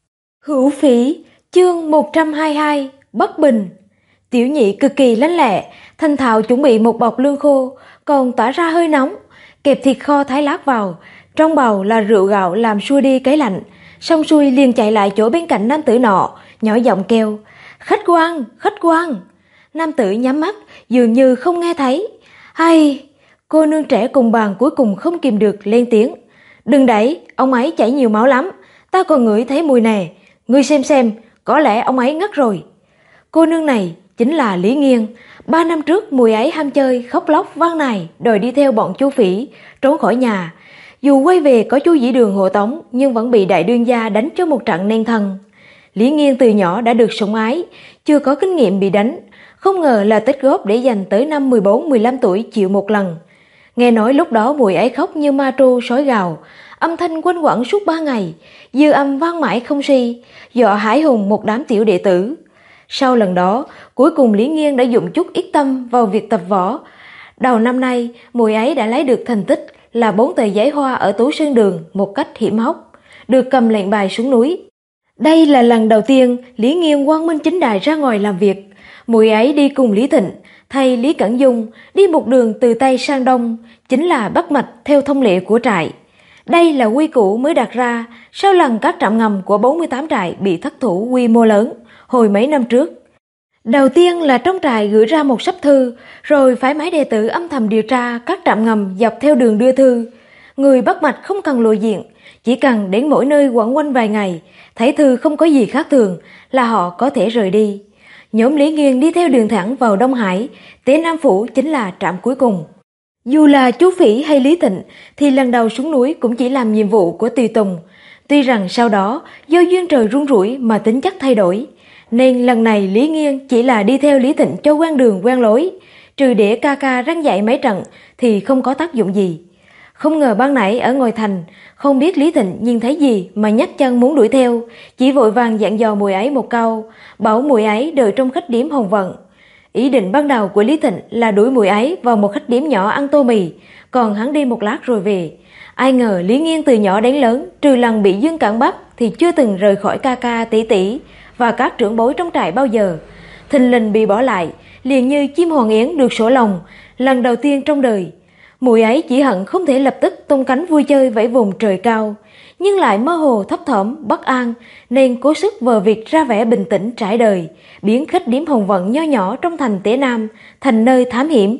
Hữu Phỉ, chương 122, bất bình. Tiểu nhị cực kỳ lanh lẹ, thanh thạo chuẩn bị một bọc lương khô, còn tỏa ra hơi nóng, kẹp thịt kho thái lát vào, trong bầu là rượu gạo làm xua đi cái lạnh. Xong xuôi liền chạy lại chỗ bên cạnh nam tử nọ, nhỏ giọng kêu: Khách quan, khách quan. Nam tử nhắm mắt, dường như không nghe thấy. Hay, cô nương trẻ cùng bàn cuối cùng không kìm được lên tiếng: Đừng đẩy, ông ấy chảy nhiều máu lắm, ta còn ngửi thấy mùi nè, ngươi xem, có lẽ ông ấy ngất rồi. Cô nương này chính là Lý Nghiên. 3 năm trước mùi ấy ham chơi, khóc lóc van nài đòi đi theo bọn Chu Phỉ trốn khỏi nhà. Dù quay về có Chu Dĩ Đường hộ tống, nhưng vẫn bị đại đương gia đánh cho một trận nên thân. Lý Nghiên từ nhỏ đã được sủng ái, chưa có kinh nghiệm bị đánh, không ngờ là tích góp để dành tới năm 14-15 tuổi chịu một lần. Nghe nói lúc đó mùi ấy khóc như ma tru sói gào, âm thanh quanh quẩn suốt 3 ngày, dư âm vang mãi không suy, dọa hãi hùng một đám tiểu đệ tử. Sau lần đó, cuối cùng Lý Nghiên đã dụng chút ít tâm vào việc tập võ. Đầu năm nay, mùi ấy đã lấy được thành tích là 4 tờ giấy hoa ở Tú Sơn Đường một cách hiểm hóc, được cầm lệnh bài xuống núi. Đây là lần đầu tiên Lý Nghiên quang minh chính đại ra ngoài làm việc. Mùi ấy đi cùng Lý Thịnh, thay Lý Cẩn Dung, đi một đường từ Tây sang Đông, chính là bắt mạch theo thông lệ của trại. Đây là quy củ mới đặt ra sau lần các trạm ngầm của 48 trại bị thất thủ quy mô lớn hồi mấy năm trước. Đầu tiên là trong trại gửi ra một sắp thư, rồi phái máy đệ tử âm thầm điều tra các trạm ngầm dọc theo đường đưa thư. Người bắt mạch không cần lộ diện, chỉ cần đến mỗi nơi quẩn quanh vài ngày, thấy thư không có gì khác thường là họ có thể rời đi. Nhóm Lý Nghiên đi theo đường thẳng vào Đông Hải, Tế Nam Phủ chính là trạm cuối cùng. Dù là Chu Phỉ hay Lý Thịnh thì lần đầu xuống núi cũng chỉ làm nhiệm vụ của tùy tùng. Tuy rằng sau đó do duyên trời rung rủi mà tính chất thay đổi, nên lần này Lý Nghiên chỉ là đi theo Lý Thịnh cho quen đường quen lối, trừ để ca ca răn dạy mấy trận thì không có tác dụng gì. Không ngờ ban nãy ở ngoài thành, không biết Lý Thịnh nhìn thấy gì mà nhấc chân muốn đuổi theo, chỉ vội vàng dặn dò mùi ấy một câu, bảo mùi ấy đợi trong khách điếm Hồng Vận. Ý định ban đầu của Lý Thịnh là đuổi mùi ấy vào một khách điếm nhỏ ăn tô mì, còn hắn đi một lát rồi về. Ai ngờ Lý Nghiên từ nhỏ đến lớn, trừ lần bị Dương Cản bắt thì chưa từng rời khỏi ca ca tỷ tỷ và các trưởng bối trong trại bao giờ. Thình lình bị bỏ lại, liền như chim hoàng yến được sổ lòng, lần đầu tiên trong đời. Mùi ấy chỉ hận không thể lập tức tung cánh vui chơi vẫy vùng trời cao, nhưng lại mơ hồ thấp thỏm bất an, nên cố sức vờ việc ra vẻ bình tĩnh trải đời, biến khách điếm Hồng Vận nho nhỏ trong thành Tế Nam thành nơi thám hiểm.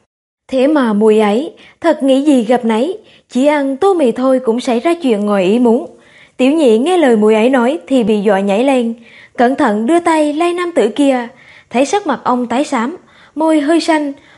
Thế mà mùi ấy thật nghĩ gì gặp nấy, chỉ ăn tô mì thôi cũng xảy ra chuyện ngoài ý muốn. Tiểu nhị nghe lời mùi ấy nói thì bị dọa nhảy lên, cẩn thận đưa tay lay nam tử kia, thấy sắc mặt ông tái xám, môi hơi xanh,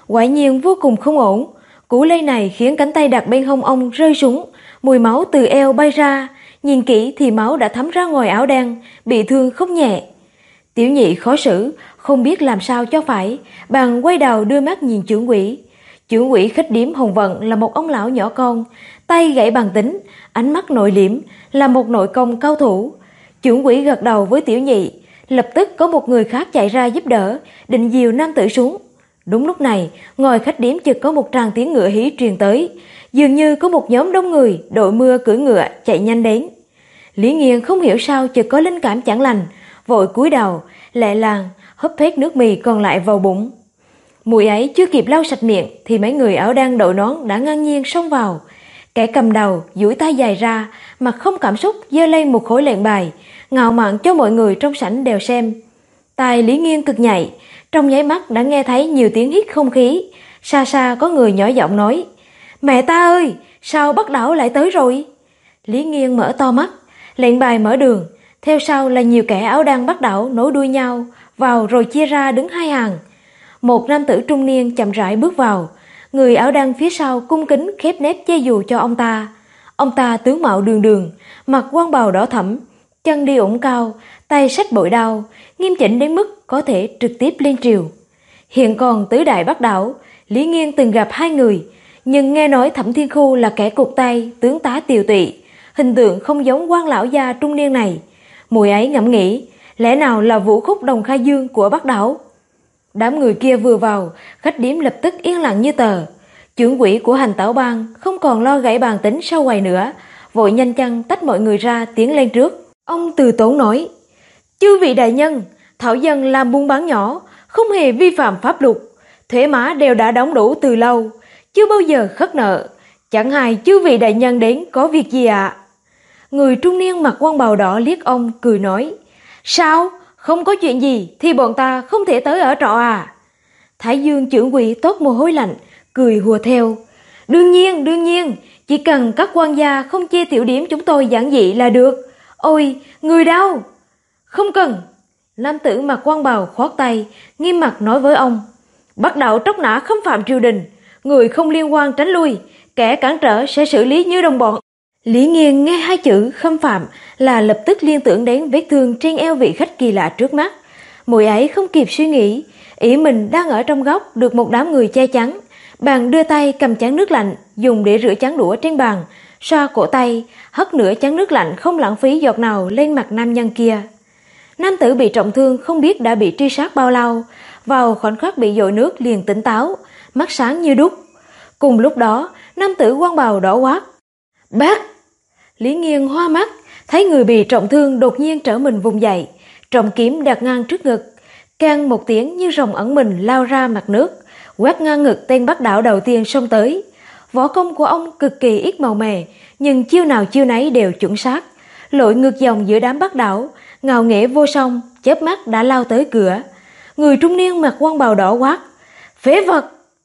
Quả nhiên vô cùng không ổn. Cú lay này khiến cánh tay đặt bên hông ông rơi xuống, mùi máu từ eo bay ra. Nhìn kỹ thì máu đã thấm ra ngoài áo đen, bị thương không nhẹ. Tiểu nhị khó xử, không biết làm sao cho phải, bèn quay đầu đưa mắt nhìn trưởng quỹ. Trưởng quỹ khách điếm Hồng Vận là một ông lão nhỏ con, tay gãy bàn tính, ánh mắt nội liễm, là một nội công cao thủ. Trưởng quỹ gật đầu với tiểu nhị, lập tức có một người khác chạy ra giúp đỡ, định dìu nam tử xuống. Đúng lúc này, ngoài khách điếm chợt có một tràng tiếng ngựa hí truyền tới, dường như có một nhóm đông người đội mưa cưỡi ngựa chạy nhanh đến. Lý Nghiên không hiểu sao chợt có linh cảm chẳng lành, vội cúi đầu, lẹ làng húp hết nước mì còn lại vào bụng. Mùi ấy chưa kịp lau sạch miệng thì mấy người áo đen đội nón đã ngang nhiên xông vào. Kẻ cầm đầu duỗi tay dài ra, mặt không cảm xúc giơ lên một khối lệnh bài, ngạo mạn cho mọi người trong sảnh đều xem. Tai Lý Nghiên cực nhạy, trong nháy mắt đã nghe thấy nhiều tiếng hít không khí. Xa xa có người nhỏ giọng nói: "Mẹ ta ơi, sao Bắc Đảo lại tới rồi?" Lý Nghiên mở to mắt, lệnh bài mở đường, theo sau là nhiều kẻ áo đen Bắc Đảo nối đuôi nhau vào rồi chia ra đứng hai hàng. Một nam tử trung niên chậm rãi bước vào, người áo đen phía sau cung kính khép nép che dù cho ông ta. Ông ta tướng mạo đường đường, mặc quan bào đỏ thẫm, chân đi ủng cao, tay xách bội đao, nghiêm chỉnh đến mức có thể trực tiếp lên triều. Hiện còn tứ đại Bắc Đảo, Lý Nghiên từng gặp hai người, nhưng nghe nói Thẩm Thiên Khu là kẻ cụt tay, tướng tá tiều tụy, hình tượng không giống quan lão gia trung niên này. Mùi ấy ngẫm nghĩ, lẽ nào là Vũ Khúc Đồng Khai Dương của Bắc Đảo? Đám người kia vừa vào, khách điếm lập tức yên lặng như tờ. Trưởng quỹ của Hành Tảo Bang không còn lo gãy bàn tính sau quầy nữa, vội nhanh chân tách mọi người ra tiến lên trước. Ông từ tốn nói: "Chư vị đại nhân, thảo dân làm buôn bán nhỏ, không hề vi phạm pháp luật, thuế má đều đã đóng đủ từ lâu, chưa bao giờ khất nợ. Chẳng hay chư vị đại nhân đến có việc gì ạ?" Người trung niên mặc quan bào đỏ liếc ông cười nói: "Sao? Không có chuyện gì thì bọn ta không thể tới ở trọ à?" Thái Dương trưởng quỹ toát mồ hôi lạnh, cười hùa theo: đương nhiên, chỉ cần các quan gia không chê tiểu điểm chúng tôi giản dị là được. Ôi, người đâu?" "Không cần." Nam tử mặc quan bào khoát tay, nghiêm mặt nói với ông: "Bắc Đảo tróc nã khâm phạm triều đình, người không liên quan tránh lui, kẻ cản trở sẽ xử lý như đồng bọn." Lý Nghiên nghe hai chữ khâm phạm là lập tức liên tưởng đến vết thương trên eo vị khách kỳ lạ trước mắt. Mùi ấy không kịp suy nghĩ, ý mình đang ở trong góc được một đám người che chắn, bèn đưa tay cầm chén nước lạnh dùng để rửa chén đũa trên bàn, xoa cổ tay, hất nửa chén nước lạnh không lãng phí giọt nào lên mặt nam nhân kia. Nam tử bị trọng thương không biết đã bị truy sát bao lâu, vào khoảnh khắc bị dội nước liền tỉnh táo, mắt sáng như đuốc. Cùng lúc đó, nam tử quan bào đỏ quát: "Bác!" Lý Nghiên hoa mắt, thấy người bị trọng thương đột nhiên trở mình vùng dậy, trọng kiếm đặt ngang trước ngực, keng một tiếng như rồng ẩn mình lao ra mặt nước, quét ngang ngực tên Bắc Đảo đầu tiên xông tới. Võ công của ông cực kỳ ít màu mè, nhưng chiêu nào chiêu nấy đều chuẩn xác, lội ngược dòng giữa đám Bắc Đảo, ngạo nghễ vô song, chớp mắt đã lao tới cửa. Người trung niên mặc quan bào đỏ quát: "Phế vật!"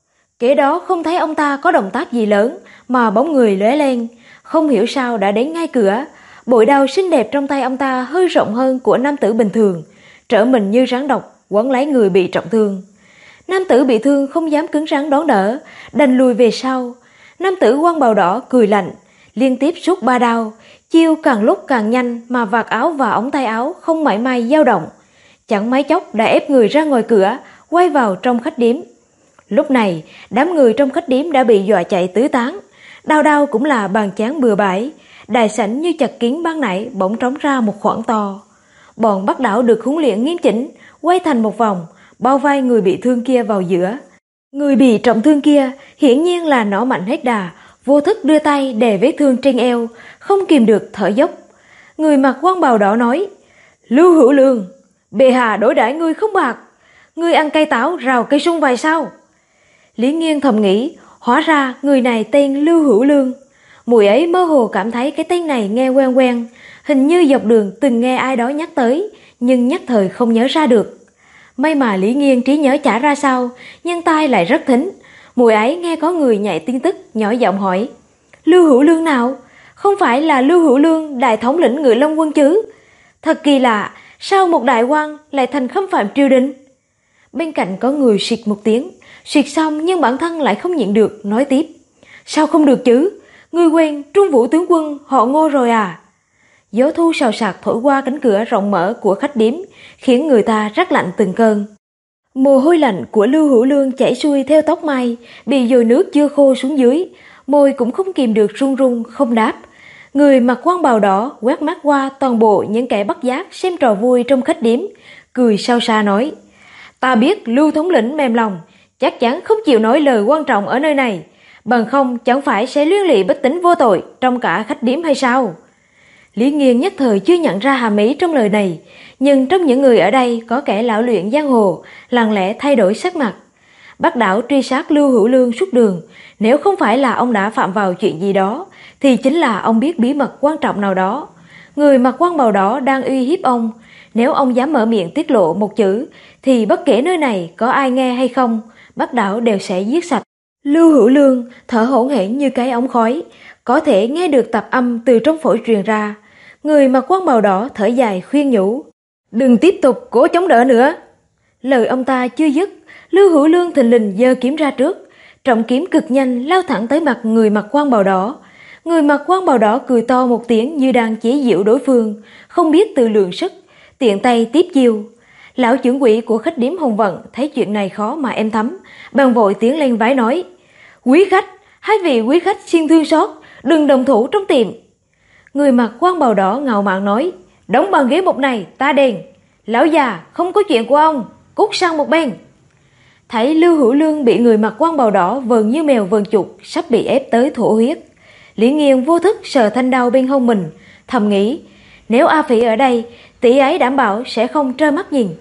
Kế đó không thấy ông ta có động tác gì lớn, mà bóng người lóe lên, không hiểu sao đã đến ngay cửa. Bội đao xinh đẹp trong tay ông ta hơi rộng hơn của nam tử bình thường, trở mình như rắn độc quấn lấy người bị trọng thương. Nam tử bị thương không dám cứng rắn đón đỡ, đành lùi về sau. Nam tử quan bào đỏ cười lạnh, liên tiếp rút 3 đao, chiêu càng lúc càng nhanh mà vạt áo và ống tay áo không mảy may dao động. Chẳng mấy chốc đã ép người ra ngoài cửa, quay vào trong khách điếm. Lúc này, đám người trong khách điếm đã bị dọa chạy tứ tán, đao đao cũng là bàn chán bừa bãi, đại sảnh như chật kín ban nãy bỗng trống ra một khoảng to. Bọn Bắc Đảo được huấn luyện nghiêm chỉnh, quay thành một vòng, bao vây người bị thương kia vào giữa. Người bị trọng thương kia hiển nhiên là nỏ mạnh hết đà, vô thức đưa tay đè vết thương trên eo, không kìm được thở dốc. Người mặc quan bào đỏ nói: "Lưu Hữu Lương, bệ hạ đối đãi ngươi không bạc, ngươi ăn cây táo rào cây sung vài sao?" Lý Nghiên thầm nghĩ, hóa ra người này tên Lưu Hữu Lương. Mùi ấy mơ hồ cảm thấy cái tên này nghe quen quen, hình như dọc đường từng nghe ai đó nhắc tới, nhưng nhất thời không nhớ ra được. May mà Lý Nghiên trí nhớ chả ra sao, nhưng tai lại rất thính. Mùi ấy nghe có người nhạy tin tức, nhỏ giọng hỏi: "Lưu Hữu Lương nào? Không phải là Lưu Hữu Lương đại thống lĩnh Ngự Long quân chứ? Thật kỳ lạ, sao một đại quan lại thành khâm phạm triều đình?" Bên cạnh có người xịt một tiếng, Suyệt xong nhưng bản thân lại không nhịn được, nói tiếp. Sao không được chứ? Ngươi quên Trung Vũ tướng quân họ Ngô rồi à? Gió thu xào xạc thổi qua cánh cửa rộng mở của khách điếm, khiến người ta rát lạnh từng cơn. Mồ hôi lạnh của Lưu Hữu Lương chảy xuôi theo tóc mai, bị dồi nước chưa khô xuống dưới, môi cũng không kìm được run run không đáp. Người mặc quan bào đỏ quét mắt qua toàn bộ những kẻ bắt giác xem trò vui trong khách điếm, cười sao xa nói. Ta biết Lưu thống lĩnh mềm lòng, chắc chắn không chịu nói lời quan trọng ở nơi này, bằng không chẳng phải sẽ liên lụy bách tính vô tội trong cả khách điếm hay sao? Lý Nghiên nhất thời chưa nhận ra hàm ý trong lời này, nhưng trong những người ở đây có kẻ lão luyện giang hồ, lặng lẽ thay đổi sắc mặt. Bác Đảo truy sát Lưu Hữu Lương suốt đường, nếu không phải là ông đã phạm vào chuyện gì đó, thì chính là ông biết bí mật quan trọng nào đó. Người mặc quan bào đỏ đang uy hiếp ông, nếu ông dám mở miệng tiết lộ một chữ, thì bất kể nơi này có ai nghe hay không, Bác Đảo đều sẽ giết sạch. Lưu Hữu Lương thở hổn hển như cái ống khói, có thể nghe được tạp âm từ trong phổi truyền ra. Người mặc quan bào đỏ thở dài khuyên nhủ. Đừng tiếp tục cố chống đỡ nữa. Lời ông ta chưa dứt, Lưu Hữu Lương thình lình giơ kiếm ra trước, trọng kiếm cực nhanh lao thẳng tới mặt người mặc quan bào đỏ. Người mặc quan bào đỏ cười to một tiếng như đang chế giễu đối phương, không biết tự lượng sức, tiện tay tiếp chiêu. Lão trưởng quỹ của khách điếm Hồng Vận thấy chuyện này khó mà êm thấm, bèn vội tiến lên vái nói. Quý khách, hai vị quý khách xin thương xót, đừng đồng thủ trong tiệm. Người mặc quan bào đỏ ngạo mạn nói. Đóng bàn ghế một này ta đền. Lão già không có chuyện của ông, cút sang một bên. Thấy Lưu Hữu Lương bị người mặc quan bào đỏ vờn như mèo vờn chuột, sắp bị ép tới thổ huyết. Lý Nghiên vô thức sờ thanh đao bên hông mình, thầm nghĩ, nếu A Phỉ ở đây, tỷ ấy đảm bảo sẽ không trơ mắt nhìn.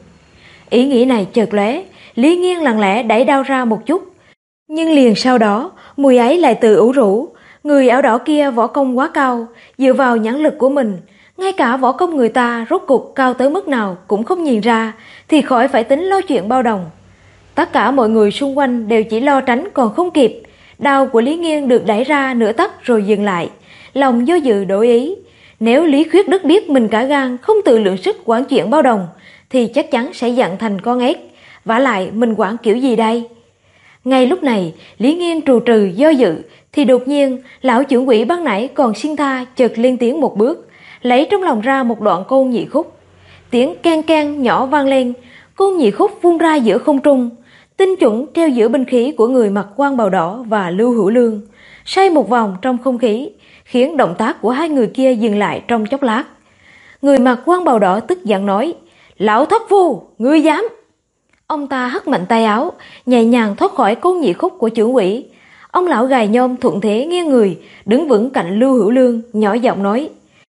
Ý nghĩ này chợt lóe, Lý Nghiên lặng lẽ đẩy đao ra một chút, nhưng liền sau đó mùi ấy lại tự ủ rũ. Người áo đỏ kia võ công quá cao, dựa vào nhãn lực của mình, ngay cả võ công người ta rốt cuộc cao tới mức nào cũng không nhìn ra, thì khỏi phải tính lo chuyện bao đồng. Tất cả mọi người xung quanh đều chỉ lo tránh còn không kịp. Đao của Lý Nghiên được đẩy ra nửa tấc rồi dừng lại, lòng do dự đổi ý. Nếu Lý Khuyết Đức biết mình cả gan không tự lượng sức quản chuyện bao đồng, thì chắc chắn sẽ giận thành con ếch. Vả lại mình quản kiểu gì đây? Ngay lúc này, Lý Nghiên trù trừ do dự, thì đột nhiên lão trưởng quỹ ban nãy còn xin tha chợt lên tiếng một bước, lấy trong lòng ra một đoạn côn nhị khúc. Tiếng keng keng nhỏ vang lên, côn nhị khúc vung ra giữa không trung, tinh chuẩn treo giữa binh khí của người mặc quan bào đỏ và Lưu Hữu Lương, xoay một vòng trong không khí, khiến động tác của hai người kia dừng lại trong chốc lát. Người mặc quan bào đỏ tức giận nói, lão thất phu, ngươi dám! Ông ta hất mạnh tay áo, nhẹ nhàng thoát khỏi côn nhị khúc của trưởng quỹ. Ông lão gài nhôm thuận thế nghiêng người, đứng vững cạnh Lưu Hữu Lương, nhỏ giọng nói,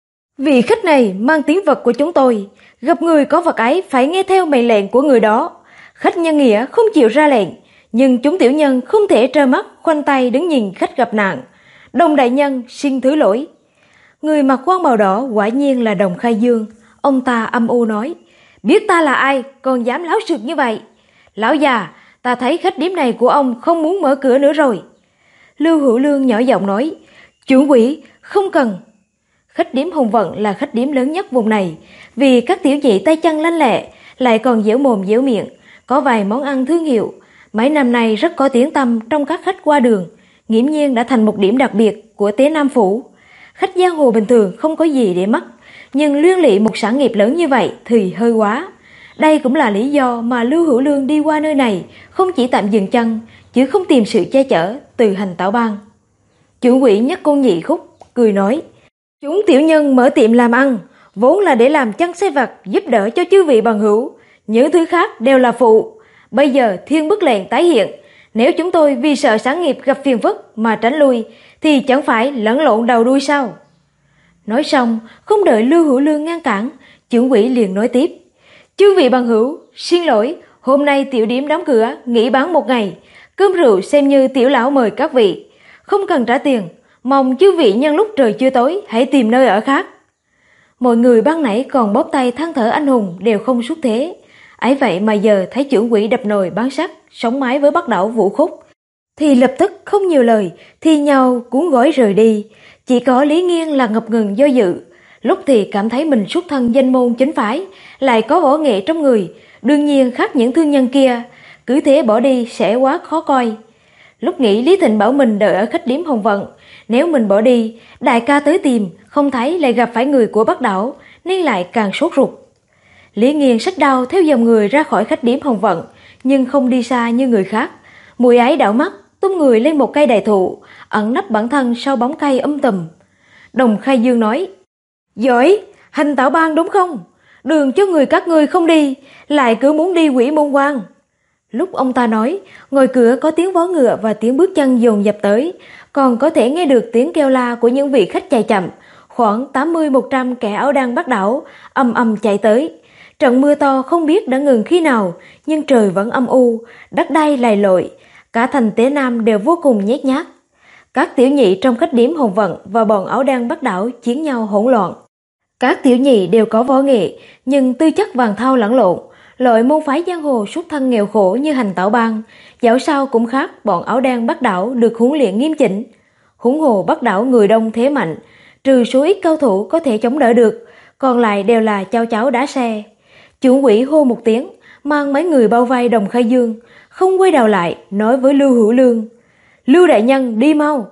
vị khách này mang tiếng vật của chúng tôi, gặp người có vật ấy phải nghe theo mệnh lệnh của người đó. Khách nhân nghĩa không chịu ra lệnh, nhưng chúng tiểu nhân không thể trơ mắt khoanh tay đứng nhìn khách gặp nạn. Đồng đại nhân xin thứ lỗi. Người mặc quan bào đỏ quả nhiên là Đồng Khai Dương. Ông ta âm u nói, biết ta là ai còn dám láo xược như vậy? Lão già, ta thấy khách điếm này của ông không muốn mở cửa nữa rồi. Lưu Hữu Lương nhỏ giọng nói, trưởng quỹ không cần. Khách điếm Hồng Vận là khách điếm lớn nhất vùng này, vì các tiểu nhị tay chân lanh lẹ, lại còn dẻo mồm dẻo miệng, có vài món ăn thương hiệu. Mấy năm nay rất có tiếng tăm trong các khách qua đường, nghiễm nhiên đã thành một điểm đặc biệt của Tế Nam Phủ. Khách giang hồ bình thường không có gì để mắc, nhưng liên lụy một sản nghiệp lớn như vậy thì hơi quá. Đây cũng là lý do mà Lưu Hữu Lương đi qua nơi này không chỉ tạm dừng chân, chứ không tìm sự che chở từ hành tảo bang. Trưởng quỹ nhấc côn nhị khúc, cười nói, chúng tiểu nhân mở tiệm làm ăn, vốn là để làm chân xe vặt giúp đỡ cho chư vị bằng hữu, những thứ khác đều là phụ. Bây giờ thiên bức lệnh tái hiện, nếu chúng tôi vì sợ sản nghiệp gặp phiền phức mà tránh lui, thì chẳng phải lẫn lộn đầu đuôi sao? Nói xong, không đợi Lưu Hữu Lương ngăn cản, trưởng quỹ liền nói tiếp, chư vị bằng hữu, xin lỗi, hôm nay tiểu điểm đóng cửa, nghỉ bán một ngày, cơm rượu xem như tiểu lão mời các vị, không cần trả tiền, mong chư vị nhân lúc trời chưa tối hãy tìm nơi ở khác. Mọi người ban nãy còn bóp tay than thở anh hùng đều không xuất thế, ấy vậy mà giờ thấy trưởng quỹ đập nồi bán sắt, sống mái với Bắc Đảo Vũ Khúc, thì lập tức không nhiều lời, thi nhau cuốn gói rời đi. Chỉ có Lý Nghiên là ngập ngừng do dự, lúc thì cảm thấy mình xuất thân danh môn chính phái, lại có võ nghệ trong người, đương nhiên khác những thương nhân kia, cứ thế bỏ đi sẽ quá khó coi. Lúc nghỉ Lý Thịnh bảo mình đợi ở khách điếm Hồng Vận, nếu mình bỏ đi, đại ca tới tìm, không thấy lại gặp phải người của Bắc Đảo, nên lại càng sốt ruột. Lý Nghiên xách đao theo dòng người ra khỏi khách điếm Hồng Vận, nhưng không đi xa như người khác. Mùi ấy đảo mắt, tung người lên một cây đại thụ, ẩn nấp bản thân sau bóng cây tùm. Đồng Khai Dương nói: "Giỏi, hành tảo bang đúng không? Đường cho người các ngươi không đi, lại cứ muốn đi Quỷ Môn Quan." Lúc ông ta nói, ngoài cửa có tiếng vó ngựa và tiếng bước chân dồn dập tới, còn có thể nghe được tiếng kêu la của những vị khách chạy chậm, khoảng 80-100 kẻ áo đen Bắc Đảo ầm ầm chạy tới. Trận mưa to không biết đã ngừng khi nào, nhưng trời vẫn âm u, đất đai lầy lội, cả thành Tế Nam đều vô cùng nhét nhát. Các tiểu nhị trong khách điếm Hồng Vận và bọn áo đen Bắc Đảo chiến nhau hỗn loạn. Các tiểu nhị đều có võ nghệ, nhưng tư chất vàng thau lẫn lộn. Loại môn phái giang hồ xuất thân nghèo khổ như hành tảo bang, dẫu sao cũng khác bọn áo đen Bắc Đảo được huấn luyện nghiêm chỉnh. Huống hồ Bắc Đảo người đông thế mạnh, trừ số ít cao thủ có thể chống đỡ được, còn lại đều là chao cháo đá xe. Chủ quỷ hô một tiếng, mang mấy người bao vây Đồng Khai Dương, không quay đầu lại, nói với Lưu Hữu Lương: "Lưu đại nhân, đi mau."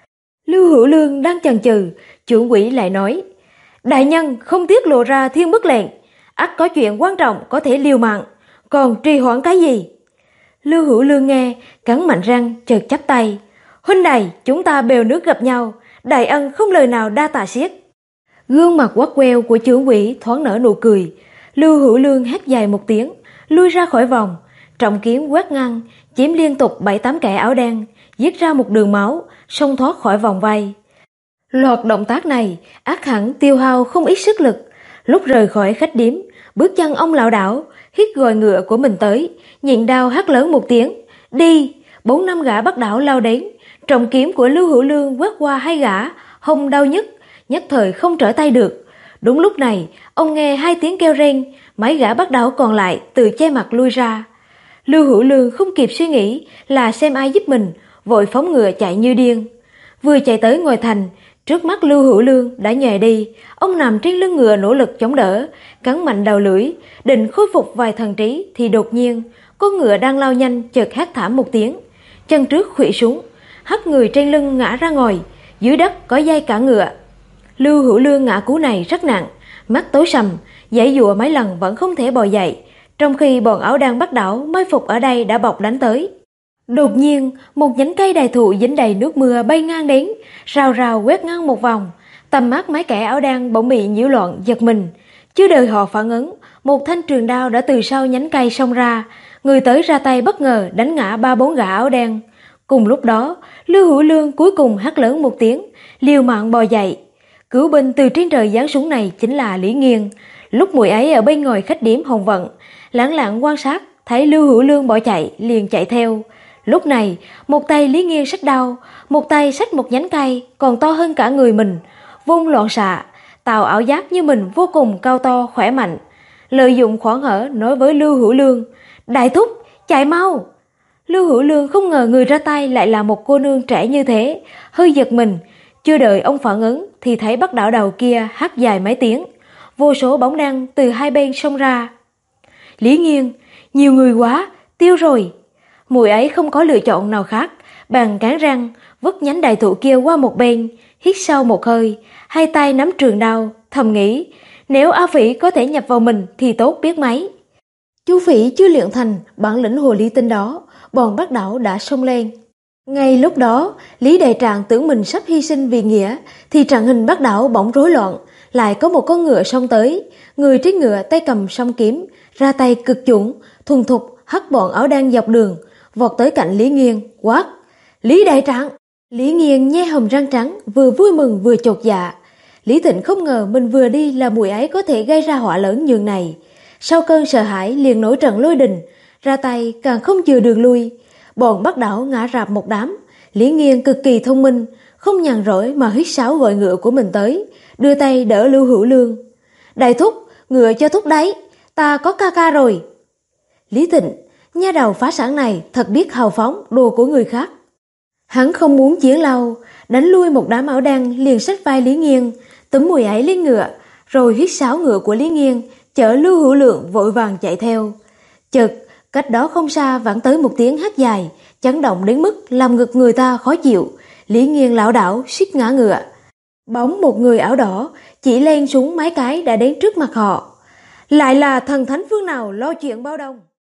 Lưu Hữu Lương đang chần chừ, chủ quỷ lại nói: "Đại nhân không tiết lộ ra thiên bức lệnh, ắt có chuyện quan trọng có thể liều mạng, còn trì hoãn cái gì?" Lưu Hữu Lương nghe, cắn mạnh răng, chợt chắp tay: "Huynh đài, chúng ta bèo nước gặp nhau, đại ân không lời nào đa tạ xiết." Gương mặt quắt queo của chủ quỷ thoáng nở nụ cười. Lưu Hữu Lương hét dài một tiếng, lui ra khỏi vòng, trọng kiếm quét ngang, chém liên tục 7-8 kẻ áo đen, giết ra một đường máu, xông thoát khỏi vòng vây. Loạt động tác này ác hẳn tiêu hao không ít sức lực. Lúc rời khỏi khách điếm, bước chân ông lảo đảo, hít gọi ngựa của mình tới, nhịn đau hét lớn một tiếng: "Đi!" 4-5 gã Bắc Đảo lao đến, trọng kiếm của Lưu Hữu Lương quét qua hai gã, hông đau nhất thời không trở tay được. Đúng lúc này, ông nghe hai tiếng kêu rên, mấy gã Bắc Đảo còn lại từ che mặt lui ra. Lưu Hữu Lương không kịp suy nghĩ là xem ai giúp mình, vội phóng ngựa chạy như điên. Vừa chạy tới ngoài thành, trước mắt Lưu Hữu Lương đã nhòe đi, ông nằm trên lưng ngựa nỗ lực chống đỡ, cắn mạnh đầu lưỡi, định khôi phục vài thần trí thì đột nhiên, con ngựa đang lao nhanh chợt hét thảm một tiếng, chân trước khuỵu xuống, hất người trên lưng ngã ra ngoài, dưới đất có dây cả ngựa. Lưu Hữu Lương ngã cú này rất nặng, mắt tối sầm, giãy giụa mấy lần vẫn không thể bò dậy, trong khi bọn áo đen Bắc Đảo mai phục ở đây đã bọc đánh tới. Đột nhiên, một nhánh cây đại thụ dính đầy nước mưa bay ngang đến, rào rào quét ngang một vòng. Tầm mắt mấy kẻ áo đen bỗng bị nhiễu loạn, giật mình. Chưa đợi họ phản ứng, một thanh trường đao đã từ sau nhánh cây xông ra, người tới ra tay bất ngờ đánh ngã 3-4 gã áo đen. Cùng lúc đó, Lưu Hữu Lương cuối cùng hét lớn một tiếng, liều mạng bò dậy. Cứu binh từ trên trời giáng xuống này chính là Lý Nghiên. Lúc muội ấy ở bên ngoài khách điếm Hồng Vận, lẳng lặng quan sát, thấy Lưu Hữu Lương bỏ chạy, liền chạy theo. Lúc này, một tay Lý Nghiên xách đao, một tay xách một nhánh cây còn to hơn cả người mình, vung loạn xạ, tạo ảo giác như mình vô cùng cao to khỏe mạnh. Lợi dụng khoảng hở nói với Lưu Hữu Lương: "Đại thúc, chạy mau!" Lưu Hữu Lương không ngờ người ra tay lại là một cô nương trẻ như thế, hơi giật mình. Chưa đợi ông phản ứng thì thấy Bắc Đảo đầu kia hắt dài mấy tiếng, vô số bóng đen từ hai bên xông ra. Lý Nghiên, nhiều người quá, tiêu rồi. Muội ấy không có lựa chọn nào khác, bèn cắn răng vứt nhánh đại thụ kia qua một bên, hít sâu một hơi, hai tay nắm trường đao, thầm nghĩ: nếu A Phỉ có thể nhập vào mình thì tốt biết mấy. Chu Phỉ chưa luyện thành bản lĩnh hồ ly tinh đó, bọn Bắc Đảo đã xông lên. Ngay lúc đó, Lý Đại Tràng tưởng mình sắp hy sinh vì nghĩa, thì trận hình Bắc Đảo bỗng rối loạn, lại có một con ngựa xông tới, người trên ngựa tay cầm song kiếm, ra tay cực chuẩn, thuần thục hất bọn áo đen dọc đường, vọt tới cạnh Lý Nghiên, quát: "Lý Đại Tràng!" Lý Nghiên nhe hàm răng trắng, vừa vui mừng vừa chột dạ. Lý Thịnh không ngờ mình vừa đi là muội ấy có thể gây ra họa lớn nhường này. Sau cơn sợ hãi liền nổi trận lôi đình, ra tay càng không chừa đường lui. Bọn Bắc Đảo ngã rạp một đám. Lý Nghiên cực kỳ thông minh, không nhàn rỗi mà huýt sáo gọi ngựa của mình tới, đưa tay đỡ Lưu Hữu Lương. "Đại thúc, ngựa cho thúc đấy, ta có ca ca rồi." Lý Thịnh, nha đầu phá sản này thật biết hào phóng đồ của người khác. Hắn không muốn chiến lâu, đánh lui một đám áo đen liền xách vai Lý Nghiên, túm muội ấy lên ngựa, rồi huýt sáo ngựa của Lý Nghiên, chở Lưu Hữu Lượng vội vàng chạy theo. Chợt Cách đó không xa vẳng tới một tiếng hát dài, chấn động đến mức làm ngực người ta khó chịu. Lý Nghiên lảo đảo suýt ngã ngựa. Bóng một người áo đỏ chỉ lên xuống mấy cái đã đến trước mặt họ. Lại là thần thánh phương nào lo chuyện bao đồng?